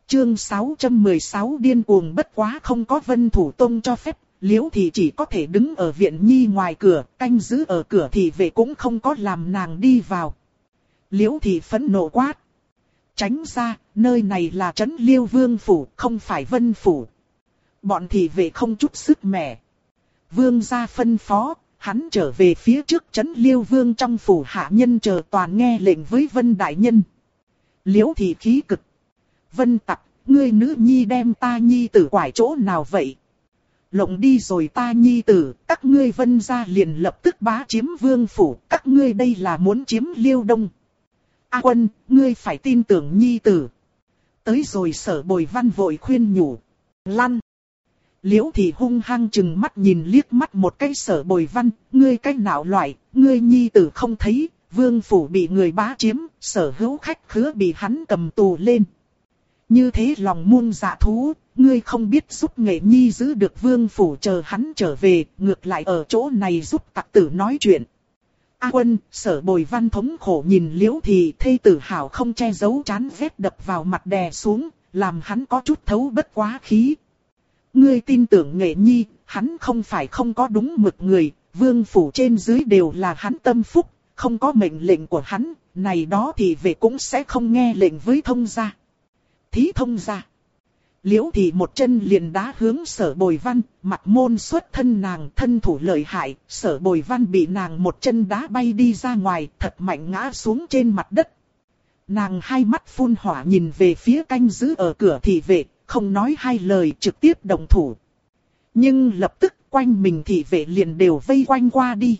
Chương 616 điên cuồng bất quá không có Vân Thủ Tông cho phép, Liễu Thị chỉ có thể đứng ở viện nhi ngoài cửa, canh giữ ở cửa thì vệ cũng không có làm nàng đi vào. Liễu Thị phẫn nộ quát. Tránh ra, nơi này là trấn Liêu Vương Phủ, không phải Vân Phủ. Bọn thị vệ không chút sức mẻ. Vương gia phân phó, hắn trở về phía trước trấn Liêu Vương trong phủ hạ nhân chờ toàn nghe lệnh với Vân Đại Nhân. Liễu Thị khí cực. Vân Tặc, ngươi nữ nhi đem ta nhi tử quải chỗ nào vậy? Lộng đi rồi ta nhi tử, các ngươi Vân gia liền lập tức bá chiếm Vương Phủ, các ngươi đây là muốn chiếm Liêu Đông. A Quân, ngươi phải tin tưởng nhi tử. Tới rồi Sở Bồi Văn vội khuyên nhủ. Lăn. Liễu Thị hung hăng chừng mắt nhìn liếc mắt một cái Sở Bồi Văn, ngươi cái nào loại, ngươi nhi tử không thấy, Vương Phủ bị người bá chiếm, sở hữu khách khứa bị hắn cầm tù lên. Như thế lòng muôn dạ thú, ngươi không biết giúp nghệ nhi giữ được Vương Phủ chờ hắn trở về, ngược lại ở chỗ này giúp tặc tử nói chuyện. A Quân, Sở Bồi Văn thống khổ nhìn Liễu Thị, thê tử hảo không che giấu chán ghét đập vào mặt đè xuống, làm hắn có chút thấu bất quá khí. Ngươi tin tưởng nghệ nhi, hắn không phải không có đúng mực người, Vương Phủ trên dưới đều là hắn tâm phúc, không có mệnh lệnh của hắn, này đó thì về cũng sẽ không nghe lệnh với thông gia. Thí thông gia. Liễu Thị một chân liền đá hướng Sở Bồi Văn, mặt môn xuất thân nàng thân thủ lợi hại, Sở Bồi Văn bị nàng một chân đá bay đi ra ngoài, thật mạnh ngã xuống trên mặt đất. Nàng hai mắt phun hỏa nhìn về phía canh giữ ở cửa thị vệ, không nói hai lời trực tiếp động thủ. Nhưng lập tức quanh mình thị vệ liền đều vây quanh qua đi.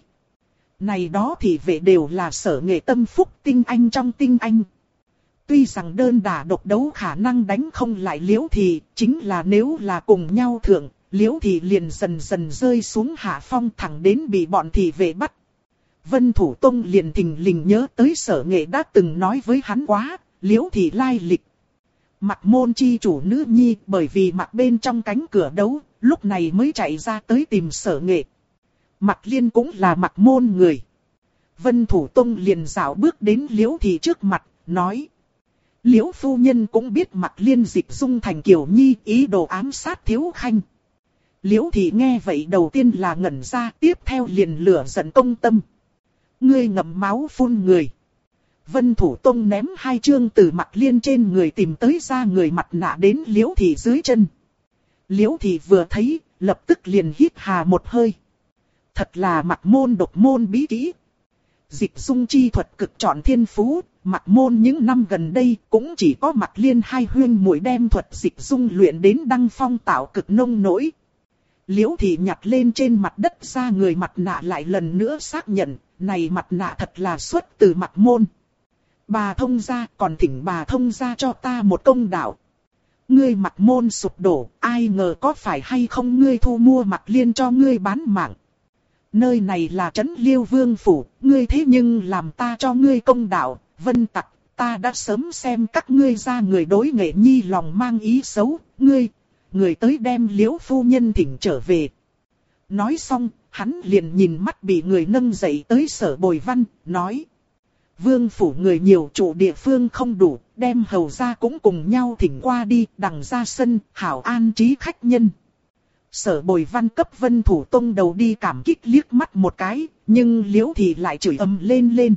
Này đó thị vệ đều là Sở Nghệ tâm phúc tinh anh trong tinh anh. Tuy rằng đơn đả độc đấu khả năng đánh không lại Liễu Thị, chính là nếu là cùng nhau thượng, Liễu Thị liền dần dần rơi xuống hạ phong thẳng đến bị bọn thị vệ bắt. Vân Thủ Tông liền thình lình nhớ tới Sở Nghệ đã từng nói với hắn quá, Liễu Thị lai lịch. Mặc môn chi chủ nữ nhi bởi vì mặc bên trong cánh cửa đấu, lúc này mới chạy ra tới tìm Sở Nghệ. Mặc Liên cũng là mặc môn người. Vân Thủ Tông liền dạo bước đến Liễu Thị trước mặt, nói. Liễu phu nhân cũng biết Mặc Liên dịch dung thành Kiều Nhi ý đồ ám sát Thiếu Khanh. Liễu Thị nghe vậy đầu tiên là ngẩn ra, tiếp theo liền lửa giận công tâm. Ngươi ngậm máu phun người. Vân Thủ Tông ném hai chương từ Mặc Liên trên người tìm tới ra người mặt nạ đến Liễu Thị dưới chân. Liễu Thị vừa thấy, lập tức liền hít hà một hơi. Thật là Mặc môn độc môn bí kỹ. Dịch dung chi thuật cực trọn thiên phú, Mặc môn những năm gần đây cũng chỉ có Mặc Liên hai huyên muội đem thuật dịch dung luyện đến đăng phong tạo cực nông nỗi. Liễu Thị nhặt lên trên mặt đất ra người mặt nạ lại lần nữa xác nhận, này mặt nạ thật là xuất từ Mặc môn. Bà thông gia còn thỉnh bà thông gia cho ta một công đạo. Ngươi Mặc môn sụp đổ, ai ngờ có phải hay không ngươi thu mua Mặc Liên cho ngươi bán mạng. Nơi này là trấn Liêu Vương Phủ, ngươi thế nhưng làm ta cho ngươi công đạo, Vân Tặc, ta đã sớm xem các ngươi ra người đối nghệ nhi lòng mang ý xấu, người tới đem Liễu phu nhân thỉnh trở về. Nói xong, hắn liền nhìn mắt bị người nâng dậy tới Sở Bồi Văn, nói. Vương Phủ người nhiều trụ địa phương không đủ, đem hầu ra cũng cùng nhau thỉnh qua đi, đằng ra sân, hảo an trí khách nhân. Sở Bồi Văn cấp Vân Thủ Tông đầu đi cảm kích liếc mắt một cái, nhưng Liễu Thị lại chửi ầm lên.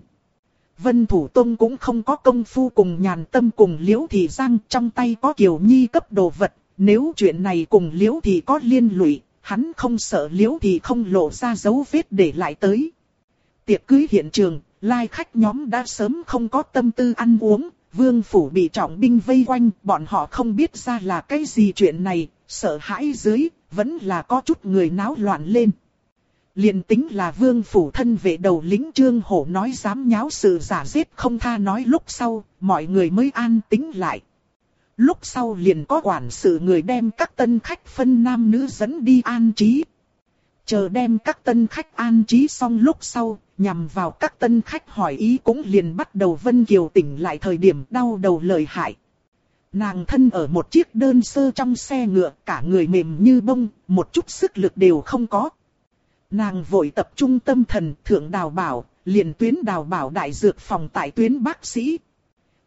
Vân Thủ Tông cũng không có công phu cùng nhàn tâm cùng Liễu Thị giang, trong tay có Kiều Nhi cấp đồ vật, nếu chuyện này cùng Liễu Thị có liên lụy, hắn không sợ Liễu Thị không lộ ra dấu vết để lại tới. Tiệc cưới hiện trường, lai khách nhóm đã sớm không có tâm tư ăn uống, Vương Phủ bị trọng binh vây quanh, bọn họ không biết ra là cái gì chuyện này, sợ hãi dưới, vẫn là có chút người náo loạn lên. Liền tính là Vương Phủ thân vệ đầu lính Trương Hổ nói dám nháo sự giả giết không tha nói lúc sau, mọi người mới an tĩnh lại. Lúc sau liền có quản sự người đem các tân khách phân nam nữ dẫn đi an trí. Chờ đem các tân khách an trí xong lúc sau, nhằm vào các tân khách hỏi ý cũng liền bắt đầu Vân Kiều tỉnh lại thời điểm đau đầu lợi hại. Nàng thân ở một chiếc đơn sơ trong xe ngựa, cả người mềm như bông, một chút sức lực đều không có. Nàng vội tập trung tâm thần thượng đào bảo, liền tuyến đào bảo đại dược phòng tại tuyến bác sĩ.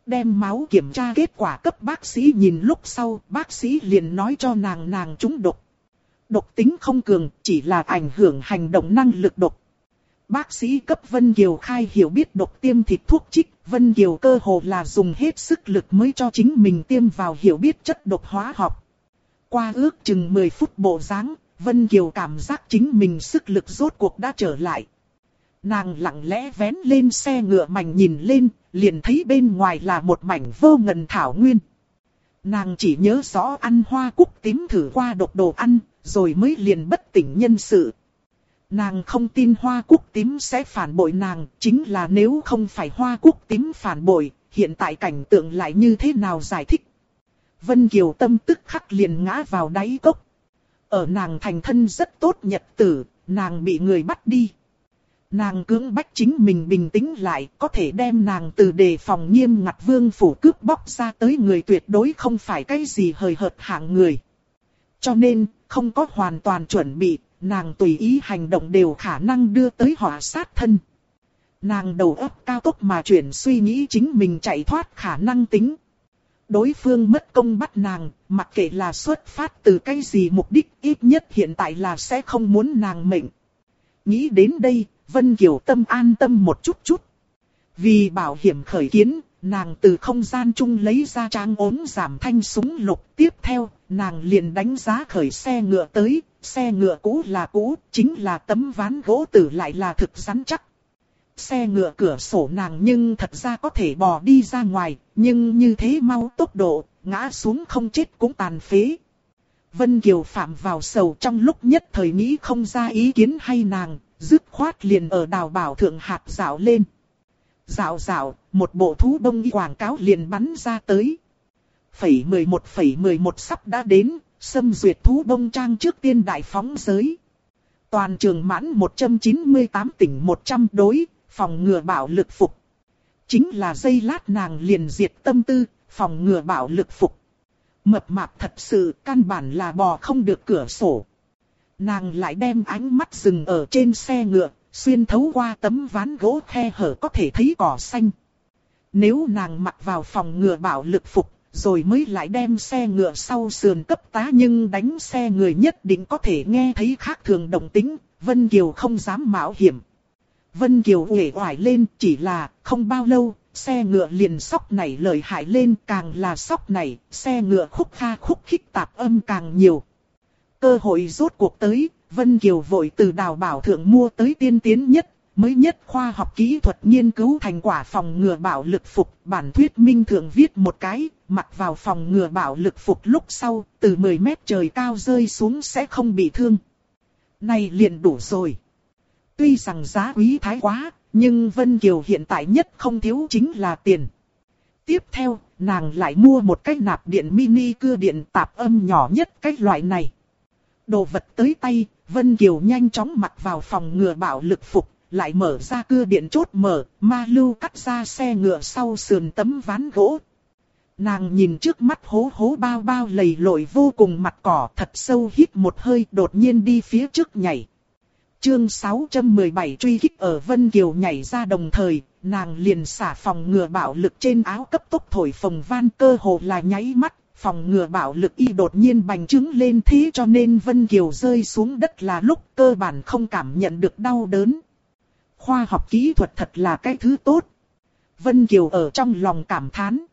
Đem máu kiểm tra kết quả cấp bác sĩ nhìn lúc sau, bác sĩ liền nói cho nàng trúng độc. Độc tính không cường, chỉ là ảnh hưởng hành động năng lực độc. Bác sĩ cấp Vân Kiều khai hiểu biết độc tiêm thịt thuốc trích, Vân Kiều cơ hồ là dùng hết sức lực mới cho chính mình tiêm vào hiểu biết chất độc hóa học. Qua ước chừng 10 phút bộ dáng, Vân Kiều cảm giác chính mình sức lực rốt cuộc đã trở lại. Nàng lặng lẽ vén lên xe ngựa mảnh nhìn lên, liền thấy bên ngoài là một mảnh vô ngần thảo nguyên. Nàng chỉ nhớ rõ ăn hoa cúc tím thử qua độc đồ ăn, rồi mới liền bất tỉnh nhân sự. Nàng không tin hoa cúc tím sẽ phản bội nàng, chính là nếu không phải hoa cúc tím phản bội, hiện tại cảnh tượng lại như thế nào giải thích. Vân Kiều tâm tức khắc liền ngã vào đáy cốc. Ở nàng thành thân rất tốt nhật tử, nàng bị người bắt đi. Nàng cưỡng bách chính mình bình tĩnh lại, có thể đem nàng từ đề phòng nghiêm ngặt vương phủ cướp bóc ra tới người tuyệt đối không phải cái gì hời hợt hạng người. Cho nên, không có hoàn toàn chuẩn bị, nàng tùy ý hành động đều khả năng đưa tới họa sát thân. Nàng đầu óc cao tốc mà chuyển suy nghĩ chính mình chạy thoát khả năng tính. Đối phương mất công bắt nàng, mặc kệ là xuất phát từ cái gì mục đích, ít nhất hiện tại là sẽ không muốn nàng mệnh. Nghĩ đến đây, Vân Kiều tâm an tâm một chút. Vì bảo hiểm khởi kiến, nàng từ không gian chung lấy ra trang ốm giảm thanh súng lục. Tiếp theo, nàng liền đánh giá khởi xe ngựa tới, xe ngựa cũ là cũ, chính là tấm ván gỗ tử lại là thực rắn chắc. Xe ngựa cửa sổ nàng nhưng thật ra có thể bò đi ra ngoài, nhưng như thế mau tốc độ, ngã xuống không chết cũng tàn phế. Vân Kiều phạm vào sầu trong lúc nhất thời nghĩ không ra ý kiến hay nàng, dứt khoát liền ở đào bảo thượng hạt dạo lên. Dạo, một bộ thú đông y quảng cáo liền bắn ra tới. Phẩy 11 sắp đã đến, xâm duyệt thú đông trang trước tiên đại phóng giới. Toàn trường mãn 198 tỉnh 100 đối, phòng ngừa bạo lực phục. Chính là giây lát nàng liền diệt tâm tư, phòng ngừa bạo lực phục. Mập mạp thật sự, căn bản là bò không được cửa sổ. Nàng lại đem ánh mắt dừng ở trên xe ngựa, xuyên thấu qua tấm ván gỗ khe hở có thể thấy cỏ xanh. Nếu nàng mặc vào phòng ngừa bạo lực phục, rồi mới lại đem xe ngựa sau sườn cấp tá nhưng đánh xe người nhất định có thể nghe thấy khác thường động tĩnh, Vân Kiều không dám mạo hiểm. Vân Kiều uể oải lên, chỉ là không bao lâu, xe ngựa liền sóc nảy lợi hại lên, càng là sóc nảy, xe ngựa khúc kha khúc khích tạp âm càng nhiều. Cơ hội rốt cuộc tới, Vân Kiều vội từ đào bảo thượng mua tới tiên tiến nhất, mới nhất khoa học kỹ thuật nghiên cứu thành quả phòng ngừa bạo lực phục. Bản thuyết minh thượng viết một cái, mặc vào phòng ngừa bạo lực phục lúc sau, từ 10 mét trời cao rơi xuống sẽ không bị thương. Này liền đủ rồi. Tuy rằng giá quý thái quá, nhưng Vân Kiều hiện tại nhất không thiếu chính là tiền. Tiếp theo, nàng lại mua một cái nạp điện mini cưa điện tạp âm nhỏ nhất cái loại này. Đồ vật tới tay, Vân Kiều nhanh chóng mặc vào phòng ngừa bạo lực phục, lại mở ra cưa điện chốt mở, ma lưu cắt ra xe ngựa sau sườn tấm ván gỗ. Nàng nhìn trước mắt hố hố bao bao lầy lội vô cùng mặt cỏ, thật sâu hít một hơi, đột nhiên đi phía trước nhảy. Chương 617 truy kích. Ở Vân Kiều nhảy ra đồng thời, nàng liền xả phòng ngừa bạo lực trên áo cấp tốc thổi phồng van, cơ hồ là nháy mắt, phòng ngừa bạo lực y đột nhiên bành trướng lên, thế cho nên Vân Kiều rơi xuống đất là lúc cơ bản không cảm nhận được đau đớn. Khoa học kỹ thuật thật là cái thứ tốt. Vân Kiều ở trong lòng cảm thán.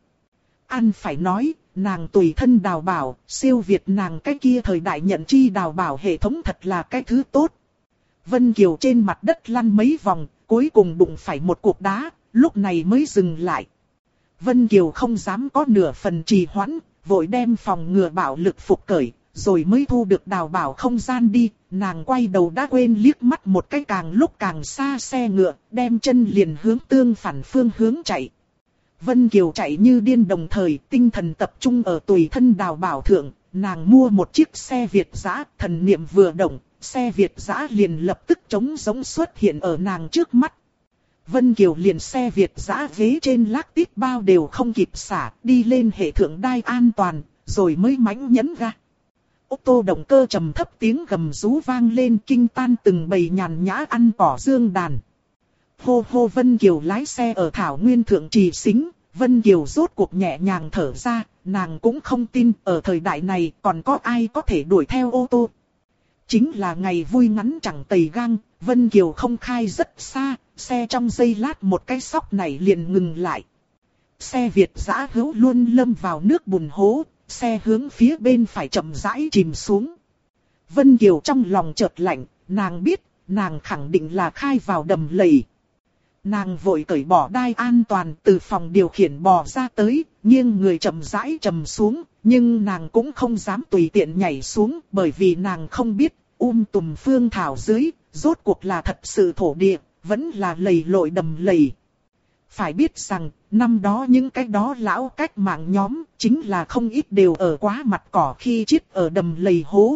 Ăn phải nói, nàng tùy thân đào bảo, siêu việt nàng cái kia thời đại nhận chi đào bảo hệ thống thật là cái thứ tốt. Vân Kiều trên mặt đất lăn mấy vòng, cuối cùng đụng phải một cục đá, lúc này mới dừng lại. Vân Kiều không dám có nửa phần trì hoãn, vội đem phòng ngừa bạo lực phục cởi, rồi mới thu được đào bảo không gian đi. Nàng quay đầu đã quên liếc mắt một cái càng lúc càng xa xe ngựa, đem chân liền hướng tương phản phương hướng chạy. Vân Kiều chạy như điên, đồng thời tinh thần tập trung ở tùy thân đào bảo thượng. Nàng mua một chiếc xe Việt dã, thần niệm vừa động, xe Việt dã liền lập tức trống rỗng xuất hiện ở nàng trước mắt. Vân Kiều liền xe Việt dã ghế trên lác tít bao đều không kịp xả, đi lên hệ thượng đai an toàn, rồi mới mãnh nhấn ga. Ô tô động cơ trầm thấp tiếng gầm rú vang lên, kinh tan từng bầy nhàn nhã ăn cỏ dương đàn. Hô hô. Vân Kiều lái xe ở thảo nguyên thượng trì xính, Vân Kiều rốt cuộc nhẹ nhàng thở ra, nàng cũng không tin ở thời đại này còn có ai có thể đuổi theo ô tô. Chính là ngày vui ngắn chẳng tầy gang, Vân Kiều không khai rất xa, xe trong giây lát một cái sóc này liền ngừng lại. Xe Việt dã hữu luôn lâm vào nước bùn hố, xe hướng phía bên phải chậm rãi chìm xuống. Vân Kiều trong lòng chợt lạnh, nàng biết, nàng khẳng định là khai vào đầm lầy. Nàng vội cởi bỏ đai an toàn từ phòng điều khiển bò ra tới, nghiêng người chậm rãi chầm xuống, nhưng nàng cũng không dám tùy tiện nhảy xuống bởi vì nàng không biết, tùm phương thảo dưới, rốt cuộc là thật sự thổ địa, vẫn là lầy lội đầm lầy. Phải biết rằng, năm đó những cái đó lão cách mạng nhóm, chính là không ít đều ở quá mặt cỏ khi chết ở đầm lầy hố.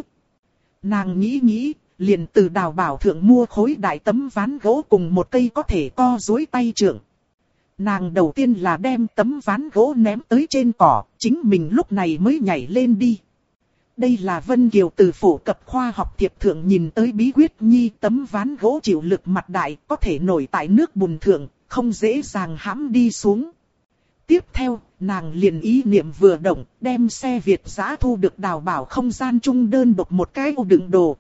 Nàng nghĩ, liền từ Đào Bảo thượng mua khối đại tấm ván gỗ cùng một cây có thể co duỗi tay trượng. Nàng đầu tiên là đem tấm ván gỗ ném tới trên cỏ, chính mình lúc này mới nhảy lên đi. Đây là Vân Kiều từ phổ cập khoa học thiệp thượng nhìn tới bí quyết nhi, tấm ván gỗ chịu lực mặt đại, có thể nổi tại nước bùn thượng, không dễ dàng hãm đi xuống. Tiếp theo, nàng liền ý niệm vừa động, đem xe Việt dã thu được Đào Bảo không gian chung đơn độc một cái ô đựng đồ.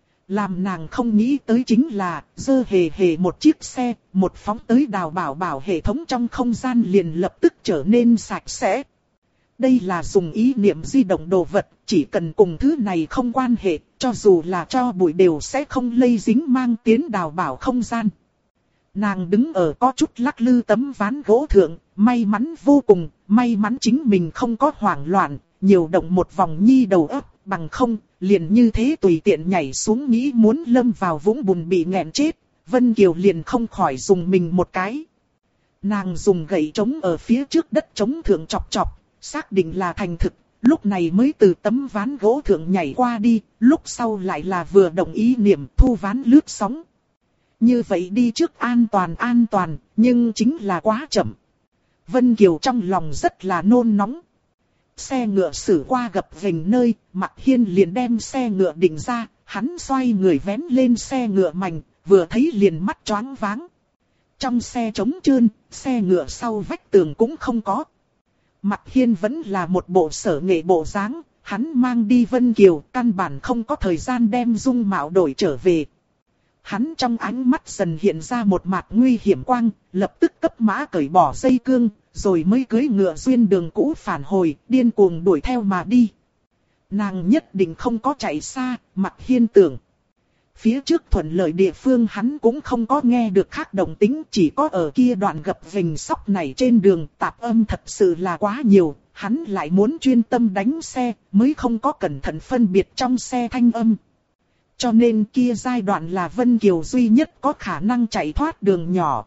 Làm nàng không nghĩ tới chính là, dơ hề một chiếc xe, một phóng tới Đào Bảo hệ thống trong không gian liền lập tức trở nên sạch sẽ. Đây là dùng ý niệm di động đồ vật, chỉ cần cùng thứ này không quan hệ, cho dù là cho bụi đều sẽ không lây dính mang tiến Đào Bảo không gian. Nàng đứng ở có chút lắc lư tấm ván gỗ thượng, may mắn vô cùng, may mắn chính mình không có hoảng loạn, nhiều động một vòng nhi đầu óc, bằng không, liền như thế tùy tiện nhảy xuống nghĩ muốn lâm vào vũng bùn bị nghẹn chết, Vân Kiều liền không khỏi dùng mình một cái. Nàng dùng gậy trống ở phía trước đất trống thượng chọc chọc, xác định là thành thực, lúc này mới từ tấm ván gỗ thượng nhảy qua đi, lúc sau lại là vừa đồng ý niệm thu ván lướt sóng. Như vậy đi trước an toàn, nhưng chính là quá chậm. Vân Kiều trong lòng rất là nôn nóng. Xe ngựa xử qua gập ghềnh nơi, Mạc Hiên liền đem xe ngựa định ra, hắn xoay người vén lên xe ngựa mảnh, vừa thấy liền mắt choáng váng. Trong xe trống trơn, xe ngựa sau vách tường cũng không có. Mạc Hiên vẫn là một bộ sở nghệ bộ dáng, hắn mang đi Vân Kiều, căn bản không có thời gian đem dung mạo đổi trở về. Hắn trong ánh mắt dần hiện ra một mặt nguy hiểm quang, lập tức cấp mã cởi bỏ dây cương, rồi mới cưỡi ngựa xuyên đường cũ phản hồi, điên cuồng đuổi theo mà đi. Nàng nhất định không có chạy xa, Mạc Hiên tưởng. Phía trước thuận lợi địa phương hắn cũng không có nghe được khác động tĩnh, chỉ có ở kia đoạn gập ghềnh sóc này trên đường tạp âm thật sự là quá nhiều, hắn lại muốn chuyên tâm đánh xe, mới không có cẩn thận phân biệt trong xe thanh âm. Cho nên kia giai đoạn là Vân Kiều duy nhất có khả năng chạy thoát đường nhỏ.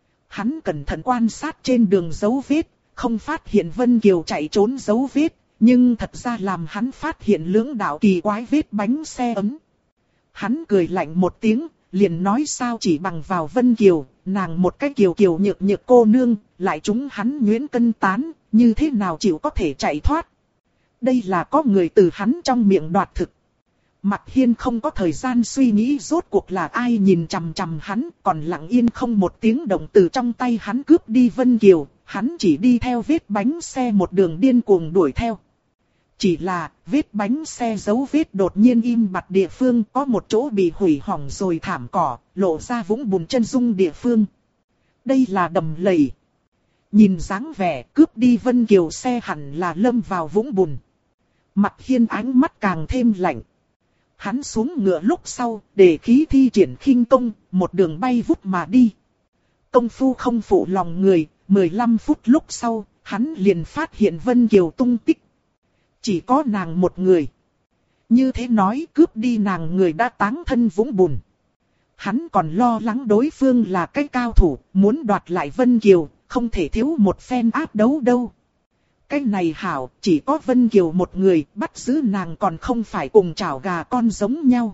Hắn cẩn thận quan sát trên đường dấu vết, không phát hiện Vân Kiều chạy trốn dấu vết, nhưng thật ra làm hắn phát hiện lưỡng đạo kỳ quái vết bánh xe ấm. Hắn cười lạnh một tiếng, liền nói sao chỉ bằng vào Vân Kiều, nàng một cái kiều kiều nhược nhược cô nương, lại trúng hắn nhuyễn cân tán, như thế nào chịu có thể chạy thoát. Đây là có người từ hắn trong miệng đoạt thực. Mạc Hiên không có thời gian suy nghĩ rốt cuộc là ai nhìn chằm chằm hắn, còn lặng yên không một tiếng động từ trong tay hắn cướp đi Vân Kiều, hắn chỉ đi theo vết bánh xe một đường điên cuồng đuổi theo. Chỉ là, vết bánh xe dấu vết đột nhiên im bặt địa phương có một chỗ bị hủy hỏng rồi thảm cỏ, lộ ra vũng bùn chân dung địa phương. Đây là đầm lầy. Nhìn dáng vẻ cướp đi Vân Kiều xe hẳn là lâm vào vũng bùn. Mạc Hiên ánh mắt càng thêm lạnh. Hắn xuống ngựa lúc sau, để khí thi triển khinh công, một đường bay vút mà đi. Công phu không phụ lòng người, 15 phút lúc sau, hắn liền phát hiện Vân Kiều tung tích. Chỉ có nàng một người. Như thế nói cướp đi nàng người đã táng thân vũng bùn. Hắn còn lo lắng đối phương là cái cao thủ, muốn đoạt lại Vân Kiều, không thể thiếu một phen áp đấu đâu. Cái này hảo, chỉ có Vân Kiều một người, bắt giữ nàng còn không phải cùng chảo gà con giống nhau.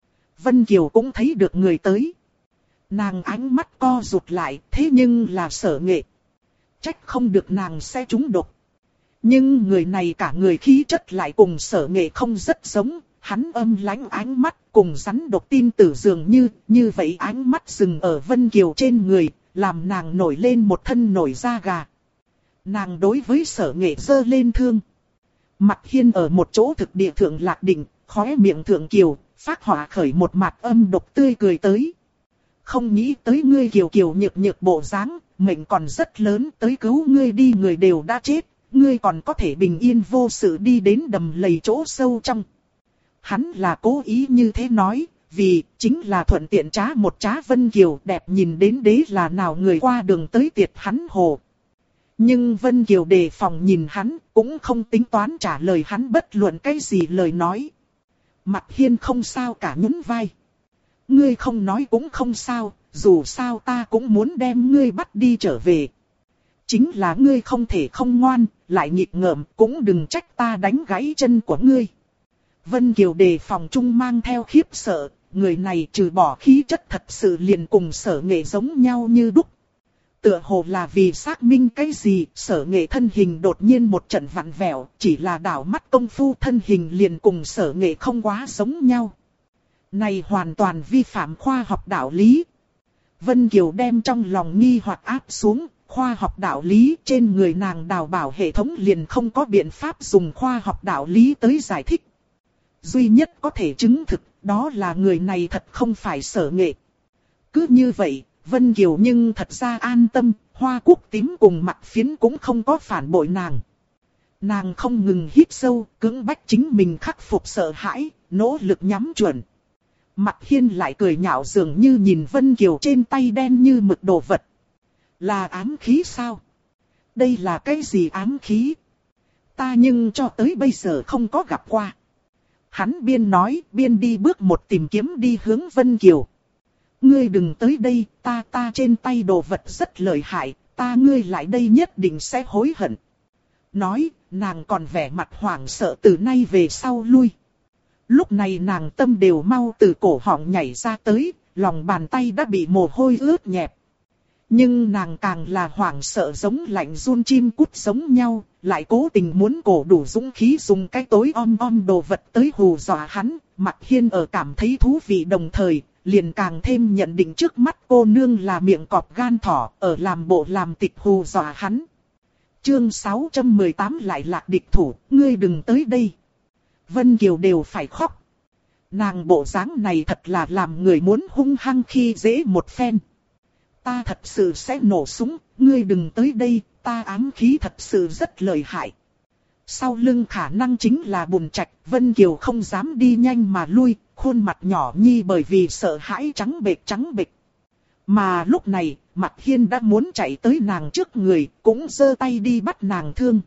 Vân Kiều cũng thấy được người tới. Nàng ánh mắt co rụt lại, thế nhưng là Sở Nghệ. Trách không được nàng sẽ trúng độc. Nhưng người này cả người khí chất lại cùng Sở Nghệ không rất giống, hắn âm lãnh ánh mắt cùng rắn độc tin tử dường như vậy ánh mắt dừng ở Vân Kiều trên người, làm nàng nổi lên một thân nổi da gà. Nàng đối với Sở Nghệ giơ lên thương. Mặt Hiên ở một chỗ thực địa thượng lạc định, khóe miệng thượng kiều, phát họa khởi một mặt âm độc tươi cười tới. Không nghĩ tới ngươi kiều kiều nhược nhược bộ dáng, mệnh còn rất lớn, tới cứu ngươi đi người đều đã chết, ngươi còn có thể bình yên vô sự đi đến đầm lầy chỗ sâu trong. Hắn là cố ý như thế nói, vì chính là thuận tiện trá một trá Vân Kiều đẹp nhìn đến đế là nào người qua đường tới tiệt hắn hồ. Nhưng Vân Kiều đề phòng nhìn hắn, cũng không tính toán trả lời hắn bất luận cái gì lời nói. Mặt Hiên không sao cả, nhún vai. Ngươi không nói cũng không sao, dù sao ta cũng muốn đem ngươi bắt đi trở về. Chính là ngươi không thể không ngoan, lại nghịch ngợm, cũng đừng trách ta đánh gãy chân của ngươi. Vân Kiều đề phòng trung mang theo khiếp sợ, người này trừ bỏ khí chất thật sự liền cùng Sở Nghệ giống nhau như đúc. Tựa hồ là vì xác minh cái gì, Sở Nghệ thân hình đột nhiên một trận vặn vẹo, chỉ là đảo mắt công phu thân hình liền cùng Sở Nghệ không quá giống nhau. Này hoàn toàn vi phạm khoa học đạo lý. Vân Kiều đem trong lòng nghi hoặc áp xuống, khoa học đạo lý trên người nàng đào bảo hệ thống liền không có biện pháp dùng khoa học đạo lý tới giải thích. Duy nhất có thể chứng thực, đó là người này thật không phải Sở Nghệ. Cứ như vậy, Vân Kiều nhưng thật ra an tâm, Hoa Cúc Tím cùng Mặt Phiến cũng không có phản bội nàng. Nàng không ngừng hít sâu, cưỡng bách chính mình khắc phục sợ hãi, nỗ lực nhắm chuẩn. Mặt Hiên lại cười nhạo dường như nhìn Vân Kiều trên tay đen như mực đồ vật. Là ám khí sao? Đây là cái gì ám khí? Ta nhưng cho tới bây giờ không có gặp qua. Hắn biên nói, biên đi bước một tìm kiếm đi hướng Vân Kiều. Ngươi đừng tới đây, ta trên tay đồ vật rất lợi hại, ngươi lại đây nhất định sẽ hối hận. Nói, nàng còn vẻ mặt hoảng sợ từ nay về sau lui. Lúc này nàng tâm đều mau từ cổ họng nhảy ra tới, lòng bàn tay đã bị mồ hôi ướt nhẹp. Nhưng nàng càng là hoảng sợ giống lạnh run chim cút giống nhau, lại cố tình muốn cổ đủ dũng khí dùng cái tối om đồ vật tới hù dọa hắn. Mặt Hiên ở cảm thấy thú vị đồng thời, liền càng thêm nhận định trước mắt cô nương là miệng cọp gan thỏ, ở làm bộ làm tịch hù dọa hắn. Chương 618 lại lạc địch thủ, ngươi đừng tới đây. Vân Kiều đều phải khóc. Nàng bộ dáng này thật là làm người muốn hung hăng khi dễ một phen. Ta thật sự sẽ nổ súng, ngươi đừng tới đây, ta ám khí thật sự rất lợi hại. Sau lưng khả năng chính là bùn trạch, Vân Kiều không dám đi nhanh mà lui, khuôn mặt nhỏ nhi bởi vì sợ hãi trắng bệch. Mà lúc này, Mặt Hiên đã muốn chạy tới nàng trước người, cũng giơ tay đi bắt nàng thương.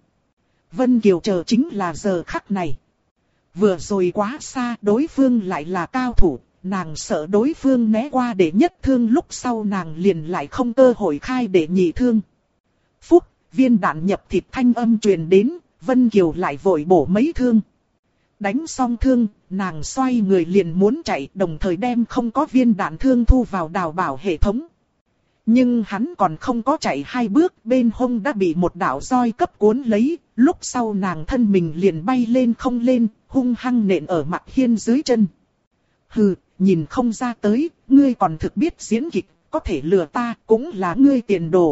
Vân Kiều chờ chính là giờ khắc này. Vừa rồi quá xa, đối phương lại là cao thủ, nàng sợ đối phương né qua để nhất thương, lúc sau nàng liền lại không cơ hội khai để nhị thương. Phúc, viên đạn nhập thịt thanh âm truyền đến, Vân Kiều lại vội bổ mấy thương. Đánh xong thương, nàng xoay người liền muốn chạy, đồng thời đem không có viên đạn thương thu vào đào bảo hệ thống. Nhưng hắn còn không có chạy hai bước, bên hông đã bị một đạo roi cấp cuốn lấy, lúc sau nàng thân mình liền bay lên không lên, hung hăng nện ở Mặt Hiên dưới chân. Hừ, nhìn không ra tới, ngươi còn thực biết diễn kịch, có thể lừa ta, cũng là ngươi tiền đồ.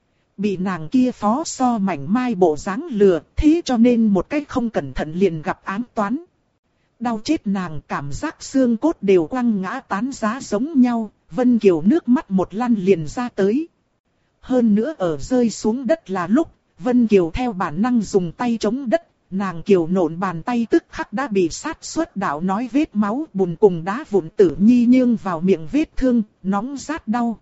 Bị nàng kia phó so mảnh mai bộ dáng lừa, thế cho nên một cách không cẩn thận liền gặp ám toán. Đau chết nàng, cảm giác xương cốt đều quăng ngã tán giá giống nhau, Vân Kiều nước mắt một lăn liền ra tới. Hơn nữa ở rơi xuống đất là lúc, Vân Kiều theo bản năng dùng tay chống đất, nàng Kiều nộn bàn tay tức khắc đã bị sát xuất đạo nói vết máu bùn cùng đá vụn tử nhi nhương vào miệng vết thương, nóng rát đau.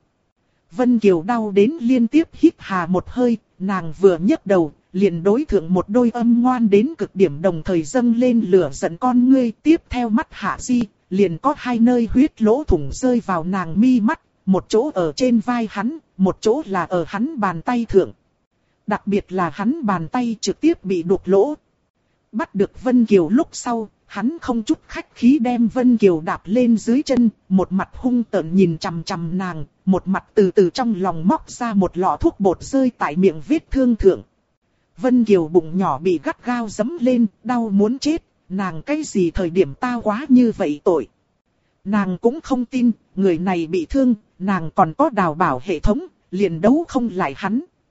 Vân Kiều đau đến liên tiếp hít hà một hơi, nàng vừa nhấc đầu, liền đối thượng một đôi âm ngoan đến cực điểm đồng thời dâng lên lửa giận con ngươi, tiếp theo mắt hạ di, liền có hai nơi huyết lỗ thủng rơi vào nàng mi mắt, một chỗ ở trên vai hắn, một chỗ là ở hắn bàn tay thượng. Đặc biệt là hắn bàn tay trực tiếp bị đục lỗ. Bắt được Vân Kiều lúc sau, hắn không chút khách khí đem Vân Kiều đạp lên dưới chân, một mặt hung tợn nhìn chằm chằm nàng, một mặt từ từ trong lòng móc ra một lọ thuốc bột rơi tại miệng vết thương thượng. Vân Kiều bụng nhỏ bị gắt gao giẫm lên, đau muốn chết, nàng cái gì thời điểm ta quá như vậy tội. Nàng cũng không tin, người này bị thương, nàng còn có đào bảo hệ thống, liền đấu không lại hắn.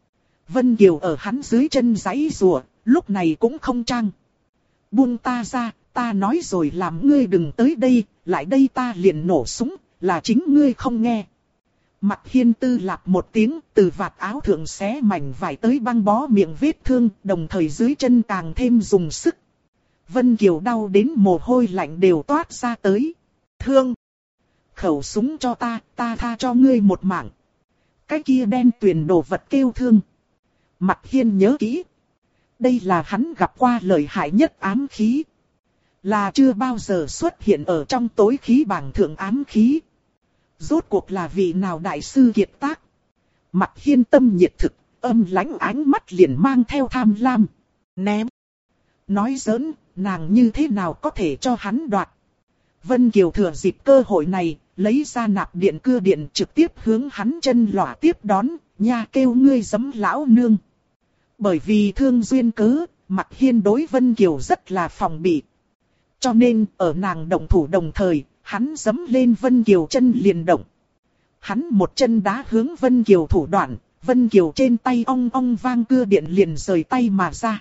Vân Kiều ở hắn dưới chân giãy giụa, lúc này cũng không trang. Buông ta ra, ta nói rồi làm ngươi đừng tới đây, lại đây ta liền nổ súng, là chính ngươi không nghe. Mặt Hiên Tư lạp một tiếng, từ vạt áo thượng xé mảnh vải tới băng bó miệng vết thương, đồng thời dưới chân càng thêm dùng sức. Vân Kiều đau đến mồ hôi lạnh đều toát ra tới. Thương! Khẩu súng cho ta tha cho ngươi một mạng. Cái kia đen tuyền đồ vật kêu thương. Mặt Hiên nhớ kỹ. Đây là hắn gặp qua lợi hại nhất ám khí. Là chưa bao giờ xuất hiện ở trong tối khí bảng thượng ám khí. Rốt cuộc là vị nào đại sư kiệt tác. Mặt Hiên tâm nhiệt thực, âm lãnh ánh mắt liền mang theo tham lam. Ném. Nói giỡn, nàng như thế nào có thể cho hắn đoạt. Vân Kiều thừa dịp cơ hội này, lấy ra nạp điện cưa điện trực tiếp hướng hắn chân lỏa tiếp đón, nha kêu ngươi giấm lão nương. Bởi vì thương duyên cớ, Mặt Hiên đối Vân Kiều rất là phòng bị. Cho nên, ở nàng động thủ đồng thời, hắn giấm lên Vân Kiều chân liền động. Hắn một chân đá hướng Vân Kiều thủ đoạn, Vân Kiều trên tay ong ong vang cưa điện liền rời tay mà ra.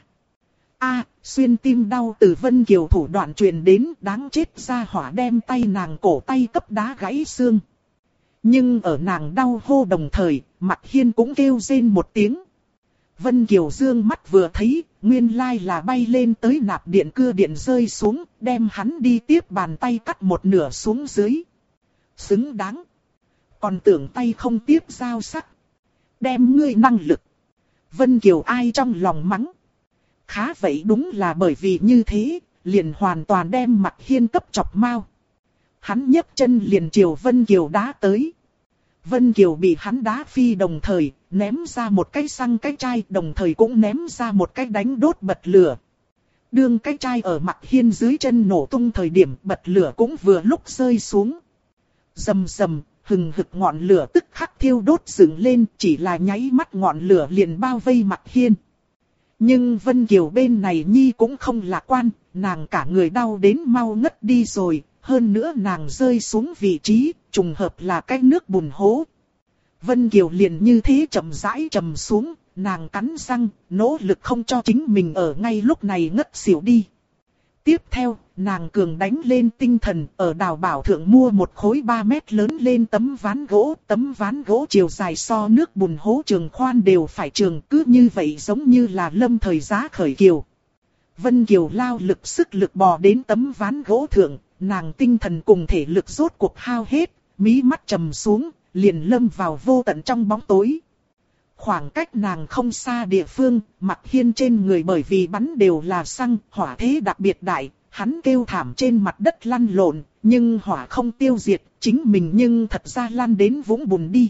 Xuyên tim đau từ Vân Kiều thủ đoạn truyền đến, đáng chết ra hỏa đem tay nàng cổ tay cấp đá gãy xương. Nhưng ở nàng đau hô đồng thời, Mặt Hiên cũng kêu rên một tiếng. Vân Kiều dương mắt vừa thấy, nguyên lai là bay lên tới nạp điện cưa điện rơi xuống, đem hắn đi tiếp bàn tay cắt một nửa xuống dưới. Xứng đáng. Còn tưởng tay không tiếp dao sắc. Đem ngươi năng lực. Vân Kiều ai trong lòng mắng. Khá vậy đúng là bởi vì như thế, liền hoàn toàn đem Mặt Hiên cấp chọc mau. Hắn nhấc chân liền chiều Vân Kiều đá tới. Vân Kiều bị hắn đá phi đồng thời, ném ra một cái xăng cái chai, đồng thời cũng ném ra một cái đánh đốt bật lửa. Đương cái chai ở Mặt Hiên dưới chân nổ tung thời điểm, bật lửa cũng vừa lúc rơi xuống. Rầm rầm, hừng hực ngọn lửa tức khắc thiêu đốt dựng lên, chỉ là nháy mắt ngọn lửa liền bao vây Mặt Hiên. Nhưng Vân Kiều bên này nhi cũng không lạc quan, nàng cả người đau đến mau ngất đi rồi, hơn nữa nàng rơi xuống vị trí, trùng hợp là cái nước bùn hố. Vân Kiều liền như thế chậm rãi trầm xuống, nàng cắn răng, nỗ lực không cho chính mình ở ngay lúc này ngất xỉu đi. Tiếp theo, nàng cường đánh lên tinh thần, ở đào bảo thượng mua một khối 3 mét lớn lên tấm ván gỗ chiều dài so nước bùn hố trường khoan đều phải trường, cứ như vậy giống như là lâm thời giá khởi kiều. Vân Kiều lao lực sức lực bò đến tấm ván gỗ thượng, nàng tinh thần cùng thể lực rốt cuộc hao hết, mí mắt trầm xuống, liền lâm vào vô tận trong bóng tối. Khoảng cách nàng không xa địa phương, Mặt Hiên trên người bởi vì bắn đều là xăng, hỏa thế đặc biệt đại, hắn kêu thảm trên mặt đất lăn lộn, nhưng hỏa không tiêu diệt, chính mình nhưng thật ra lăn đến vũng bùn đi.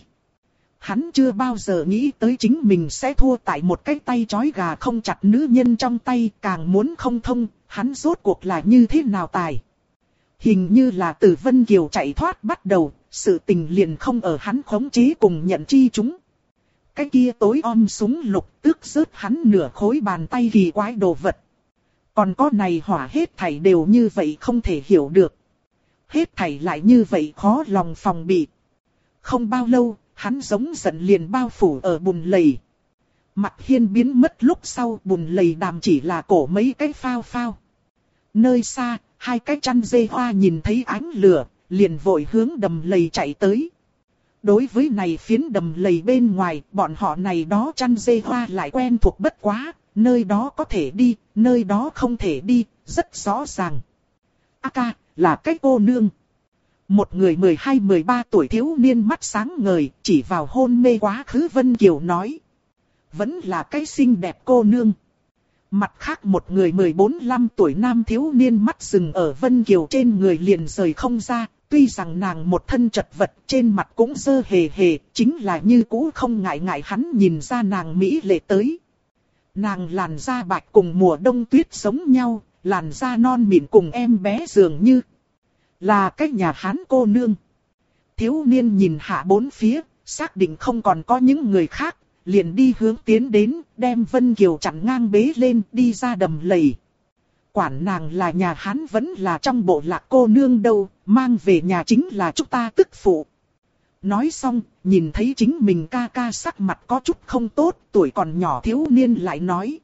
Hắn chưa bao giờ nghĩ tới chính mình sẽ thua tại một cái tay trói gà không chặt nữ nhân trong tay, càng muốn không thông, hắn rốt cuộc là như thế nào tài. Hình như là từ Vân Kiều chạy thoát bắt đầu, sự tình liền không ở hắn khống chế cùng nhận chi chúng. Cái kia tối om súng lục tước rớt hắn nửa khối bàn tay kỳ quái đồ vật. Còn có này hỏa hết thảy đều như vậy không thể hiểu được. Hết thảy lại như vậy khó lòng phòng bị. Không bao lâu, hắn giống giận liền bao phủ ở bùn lầy. Mặt Hiên biến mất lúc sau bùn lầy đàm chỉ là cổ mấy cái phao phao. Nơi xa, hai cái chăn dê hoa nhìn thấy ánh lửa, liền vội hướng đầm lầy chạy tới. Đối với này phiến đầm lầy bên ngoài, bọn họ này đó chăn dê hoa lại quen thuộc bất quá, nơi đó có thể đi, nơi đó không thể đi, rất rõ ràng. Ca, là cái cô nương. Một người 12-13 tuổi thiếu niên mắt sáng ngời, chỉ vào hôn mê quá khứ Vân Kiều nói. Vẫn là cái xinh đẹp cô nương. Mặt khác một người 14-15 tuổi nam thiếu niên mắt dừng ở Vân Kiều trên người liền rời không ra. Tuy rằng nàng một thân chật vật trên mặt cũng dơ hề hề, chính là như cũ không ngại ngại hắn nhìn ra nàng mỹ lệ tới. Nàng làn da bạch cùng mùa đông tuyết giống nhau, làn da non mịn cùng em bé dường như là cái nhà Hán cô nương. Thiếu niên nhìn hạ bốn phía, xác định không còn có những người khác, liền đi hướng tiến đến, đem Vân Kiều chặn ngang bế lên đi ra đầm lầy. Quản nàng là nhà Hán vẫn là trong bộ lạc cô nương đâu, mang về nhà chính là chúng ta tức phụ. Nói xong, nhìn thấy chính mình ca ca sắc mặt có chút không tốt, tuổi còn nhỏ thiếu niên lại nói.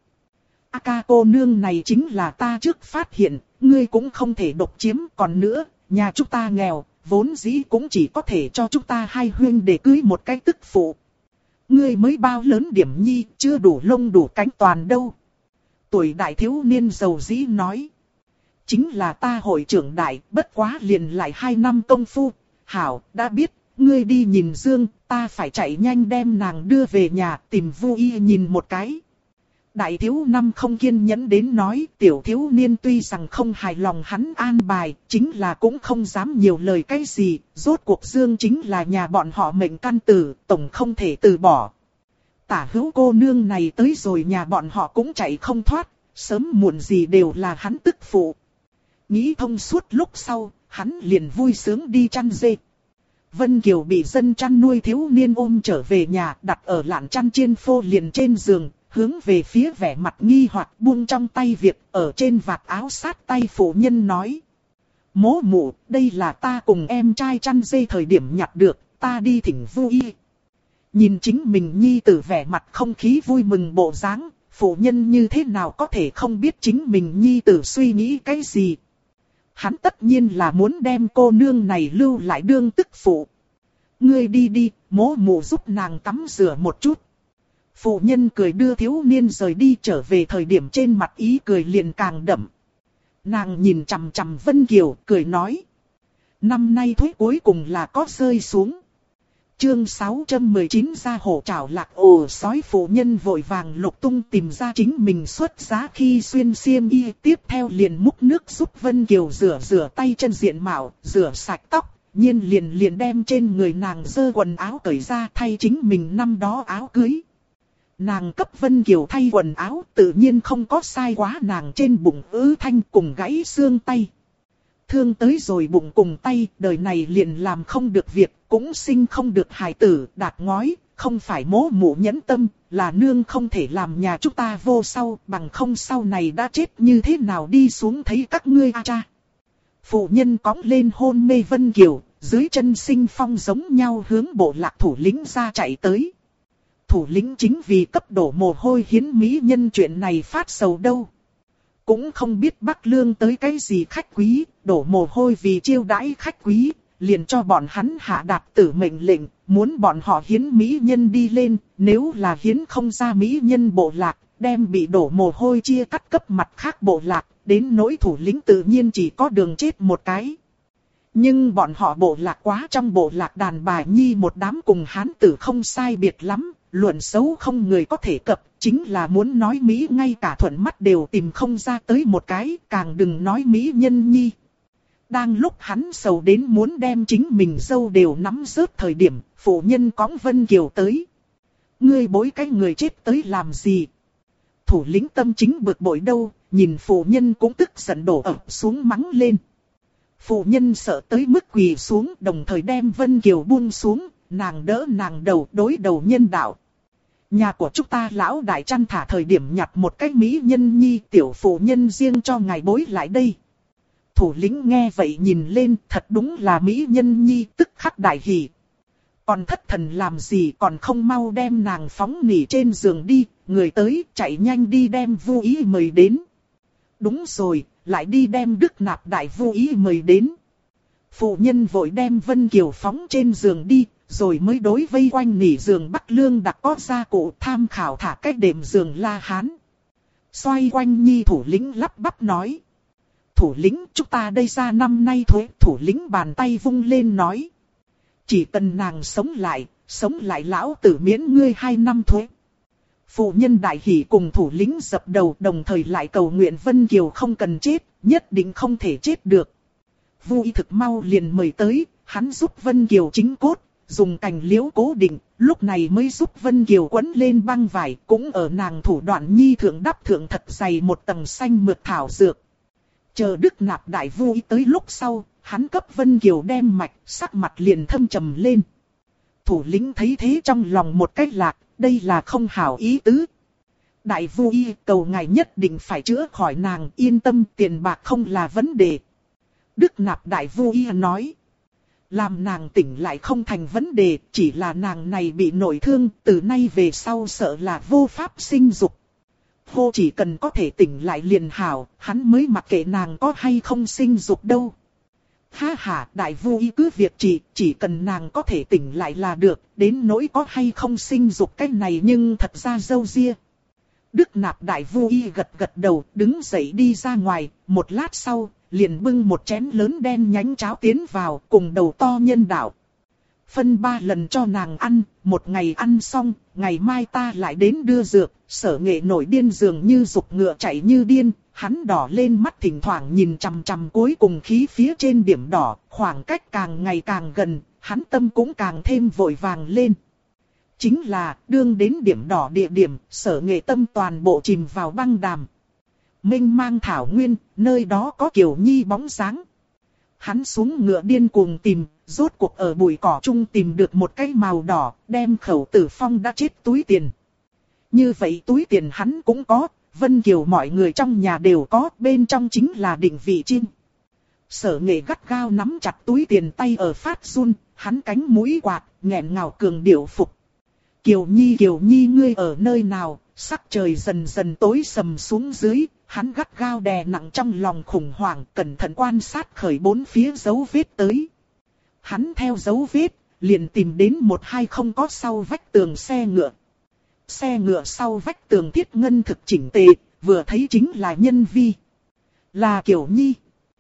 Ca cô nương này chính là ta trước phát hiện, ngươi cũng không thể độc chiếm, còn nữa, nhà chúng ta nghèo, vốn dĩ cũng chỉ có thể cho chúng ta hai huynh để cưới một cái tức phụ. Ngươi mới bao lớn điểm nhi, chưa đủ lông đủ cánh toàn đâu. Tuổi đại thiếu niên giàu dĩ nói. Chính là ta hội trưởng đại, bất quá liền lại 2 năm công phu. Hảo, đã biết, ngươi đi nhìn Dương, ta phải chạy nhanh đem nàng đưa về nhà, tìm Vu Y nhìn một cái. Đại thiếu năm không kiên nhẫn đến nói, tiểu thiếu niên tuy rằng không hài lòng hắn an bài, chính là cũng không dám nhiều lời cái gì, rốt cuộc Dương chính là nhà bọn họ mệnh căn tử, tổng không thể từ bỏ. Tả hữu cô nương này tới rồi nhà bọn họ cũng chạy không thoát, sớm muộn gì đều là hắn tức phụ. Nghĩ thông suốt lúc sau, hắn liền vui sướng đi chăn dê. Vân Kiều bị dân chăn nuôi thiếu niên ôm trở về nhà, đặt ở lạn chăn chiên phô liền trên giường, hướng về phía vẻ mặt nghi hoặc buông trong tay việc, ở trên vạt áo sát tay phụ nhân nói. Mỗ mụ, đây là ta cùng em trai chăn dê thời điểm nhặt được, ta đi thỉnh Vu Y. Nhìn chính mình nhi tử vẻ mặt không khí vui mừng bộ dáng, phụ nhân như thế nào có thể không biết chính mình nhi tử suy nghĩ cái gì. Hắn tất nhiên là muốn đem cô nương này lưu lại đương tức phụ. Ngươi đi đi, mỗ mụ giúp nàng tắm rửa một chút. Phụ nhân cười đưa thiếu niên rời đi, trở về thời điểm trên mặt ý cười liền càng đậm. Nàng nhìn chằm chằm Vân Kiều, cười nói. Năm nay thuế cuối cùng là có rơi xuống. Chương 619 ra hổ trảo lạc ồ sói, phụ nhân vội vàng lục tung tìm ra chính mình xuất giá khi xuyên xiêm y, tiếp theo liền múc nước giúp Vân Kiều rửa tay chân diện mạo, rửa sạch tóc, nhiên liền đem trên người nàng dơ quần áo cởi ra thay chính mình năm đó áo cưới. Nàng cấp Vân Kiều thay quần áo tự nhiên không có sai quá, nàng trên bụng ứ thanh cùng gãy xương tay. Thương tới rồi bụng cùng tay, đời này liền làm không được việc, cũng sinh không được hài tử, đạt ngói, không phải mỗ mụ nhẫn tâm, là nương không thể làm nhà chúng ta vô sau, bằng không sau này đã chết như thế nào đi xuống thấy các ngươi cha. Phụ nhân cõng lên hôn mê Vân Kiều, dưới chân sinh phong giống nhau hướng bộ lạc thủ lĩnh ra chạy tới. Thủ lĩnh chính vì cấp đổ mồ hôi hiến mỹ nhân chuyện này phát sầu đâu. Cũng không biết Bắc Lương tới cái gì khách quý, đổ mồ hôi vì chiêu đãi khách quý, liền cho bọn hắn hạ đạt tử mệnh lệnh, muốn bọn họ hiến mỹ nhân đi lên, nếu là hiến không ra mỹ nhân bộ lạc, đem bị đổ mồ hôi chia cắt cấp mặt khác bộ lạc, đến nỗi thủ lĩnh tự nhiên chỉ có đường chết một cái. Nhưng bọn họ bộ lạc quá, trong bộ lạc đàn bà nhi một đám cùng hán tử không sai biệt lắm, luận xấu không người có thể cập, chính là muốn nói Mỹ ngay cả thuận mắt đều tìm không ra tới một cái, càng đừng nói Mỹ nhân nhi. Đang lúc hắn sầu đến muốn đem chính mình dâu đều nắm rớt thời điểm, phụ nhân cõng Vân Kiều tới. Ngươi bối cái người chết tới làm gì? Thủ lĩnh tâm chính bực bội đâu, nhìn phụ nhân cũng tức giận đổ ập xuống mắng lên. Phụ nhân sợ tới mức quỳ xuống, đồng thời đem Vân Kiều buông xuống, nàng đỡ nàng đầu đối đầu nhân đạo. Nhà của chúng ta lão đại chăn thả thời điểm nhặt một cái mỹ nhân nhi, tiểu phụ nhân riêng cho ngài bối lại đây. Thủ lĩnh nghe vậy nhìn lên, thật đúng là mỹ nhân nhi, tức khắc đại hỉ. Còn thất thần làm gì, còn không mau đem nàng phóng nỉ trên giường đi, người tới chạy nhanh đi đem Vu Y mời đến. Đúng rồi, lại đi đem Đức Nạp đại Vu Y mời đến. Phụ nhân vội đem Vân Kiều phóng trên giường đi, rồi mới đối vây quanh nỉ giường Bắc Lương đặc có gia cụ tham khảo thả cách đệm giường La Hán. Xoay quanh nhi thủ lĩnh lắp bắp nói. Thủ lĩnh, chúng ta đây ra năm nay thuế. Thủ lĩnh bàn tay vung lên nói. Chỉ cần nàng sống lại lão tử miễn ngươi 2 năm thuế. Phụ nhân đại hỉ cùng thủ lĩnh dập đầu, đồng thời lại cầu nguyện Vân Kiều không cần chết, nhất định không thể chết được. Vu Y thực mau liền mời tới, hắn giúp Vân Kiều chính cốt, dùng cành liễu cố định, lúc này mới giúp Vân Kiều quấn lên băng vải, cũng ở nàng thủ đoạn nhi thượng đắp thượng thật dày một tầng xanh mượt thảo dược. Chờ Đức Nạp đại Vu Y tới lúc sau, hắn cấp Vân Kiều đem mạch, sắc mặt liền thâm trầm lên. Thủ lĩnh thấy thế trong lòng một cách lạc, đây là không hảo ý tứ. Đại Vu Y cầu ngài nhất định phải chữa khỏi nàng, yên tâm, tiền bạc không là vấn đề. Đức Nạp đại Vu Y nói. Làm nàng tỉnh lại không thành vấn đề, chỉ là nàng này bị nội thương, từ nay về sau sợ là vô pháp sinh dục. Cô chỉ cần có thể tỉnh lại liền hảo, hắn mới mặc kệ nàng có hay không sinh dục đâu. Ha ha, đại vui cứ việc chỉ cần nàng có thể tỉnh lại là được, đến nỗi có hay không sinh dục cái này nhưng thật ra dâu ria. Đức Nạp đại vui gật gật đầu, đứng dậy đi ra ngoài, một lát sau, liền bưng một chén lớn đen nhánh cháo tiến vào, cùng đầu to nhân đạo. Phân 3 lần cho nàng ăn, một ngày ăn xong, ngày mai ta lại đến đưa dược. Sở Nghệ nổi điên dường như dục ngựa chạy như điên, hắn đỏ lên mắt thỉnh thoảng nhìn chằm chằm cuối cùng khí phía trên điểm đỏ, khoảng cách càng ngày càng gần, hắn tâm cũng càng thêm vội vàng lên. Chính là, đương đến điểm đỏ địa điểm, Sở Nghệ tâm toàn bộ chìm vào băng đàm. Mênh mang thảo nguyên, nơi đó có Kiều Nhi bóng dáng. Hắn xuống ngựa điên cuồng tìm, rốt cuộc ở bụi cỏ chung tìm được một cái màu đỏ, đem Khẩu Tử Phong đã chết túi tiền. Như vậy túi tiền hắn cũng có, Vân Kiều mọi người trong nhà đều có, bên trong chính là định vị chim. Sở Nghệ gắt gao nắm chặt túi tiền tay ở phát run, hắn cánh mũi quạt, nghẹn ngào cường điệu phục. Kiều Nhi ngươi ở nơi nào? Sắc trời dần dần tối sầm xuống dưới, hắn gắt gao đè nặng trong lòng khủng hoảng, cẩn thận quan sát khởi bốn phía dấu vết tới. Hắn theo dấu vết, liền tìm đến một hai không có sau vách tường xe ngựa. Xe ngựa sau vách tường thiết ngân thực chỉnh tề, vừa thấy chính là nhân vi. Là Kiều Nhi.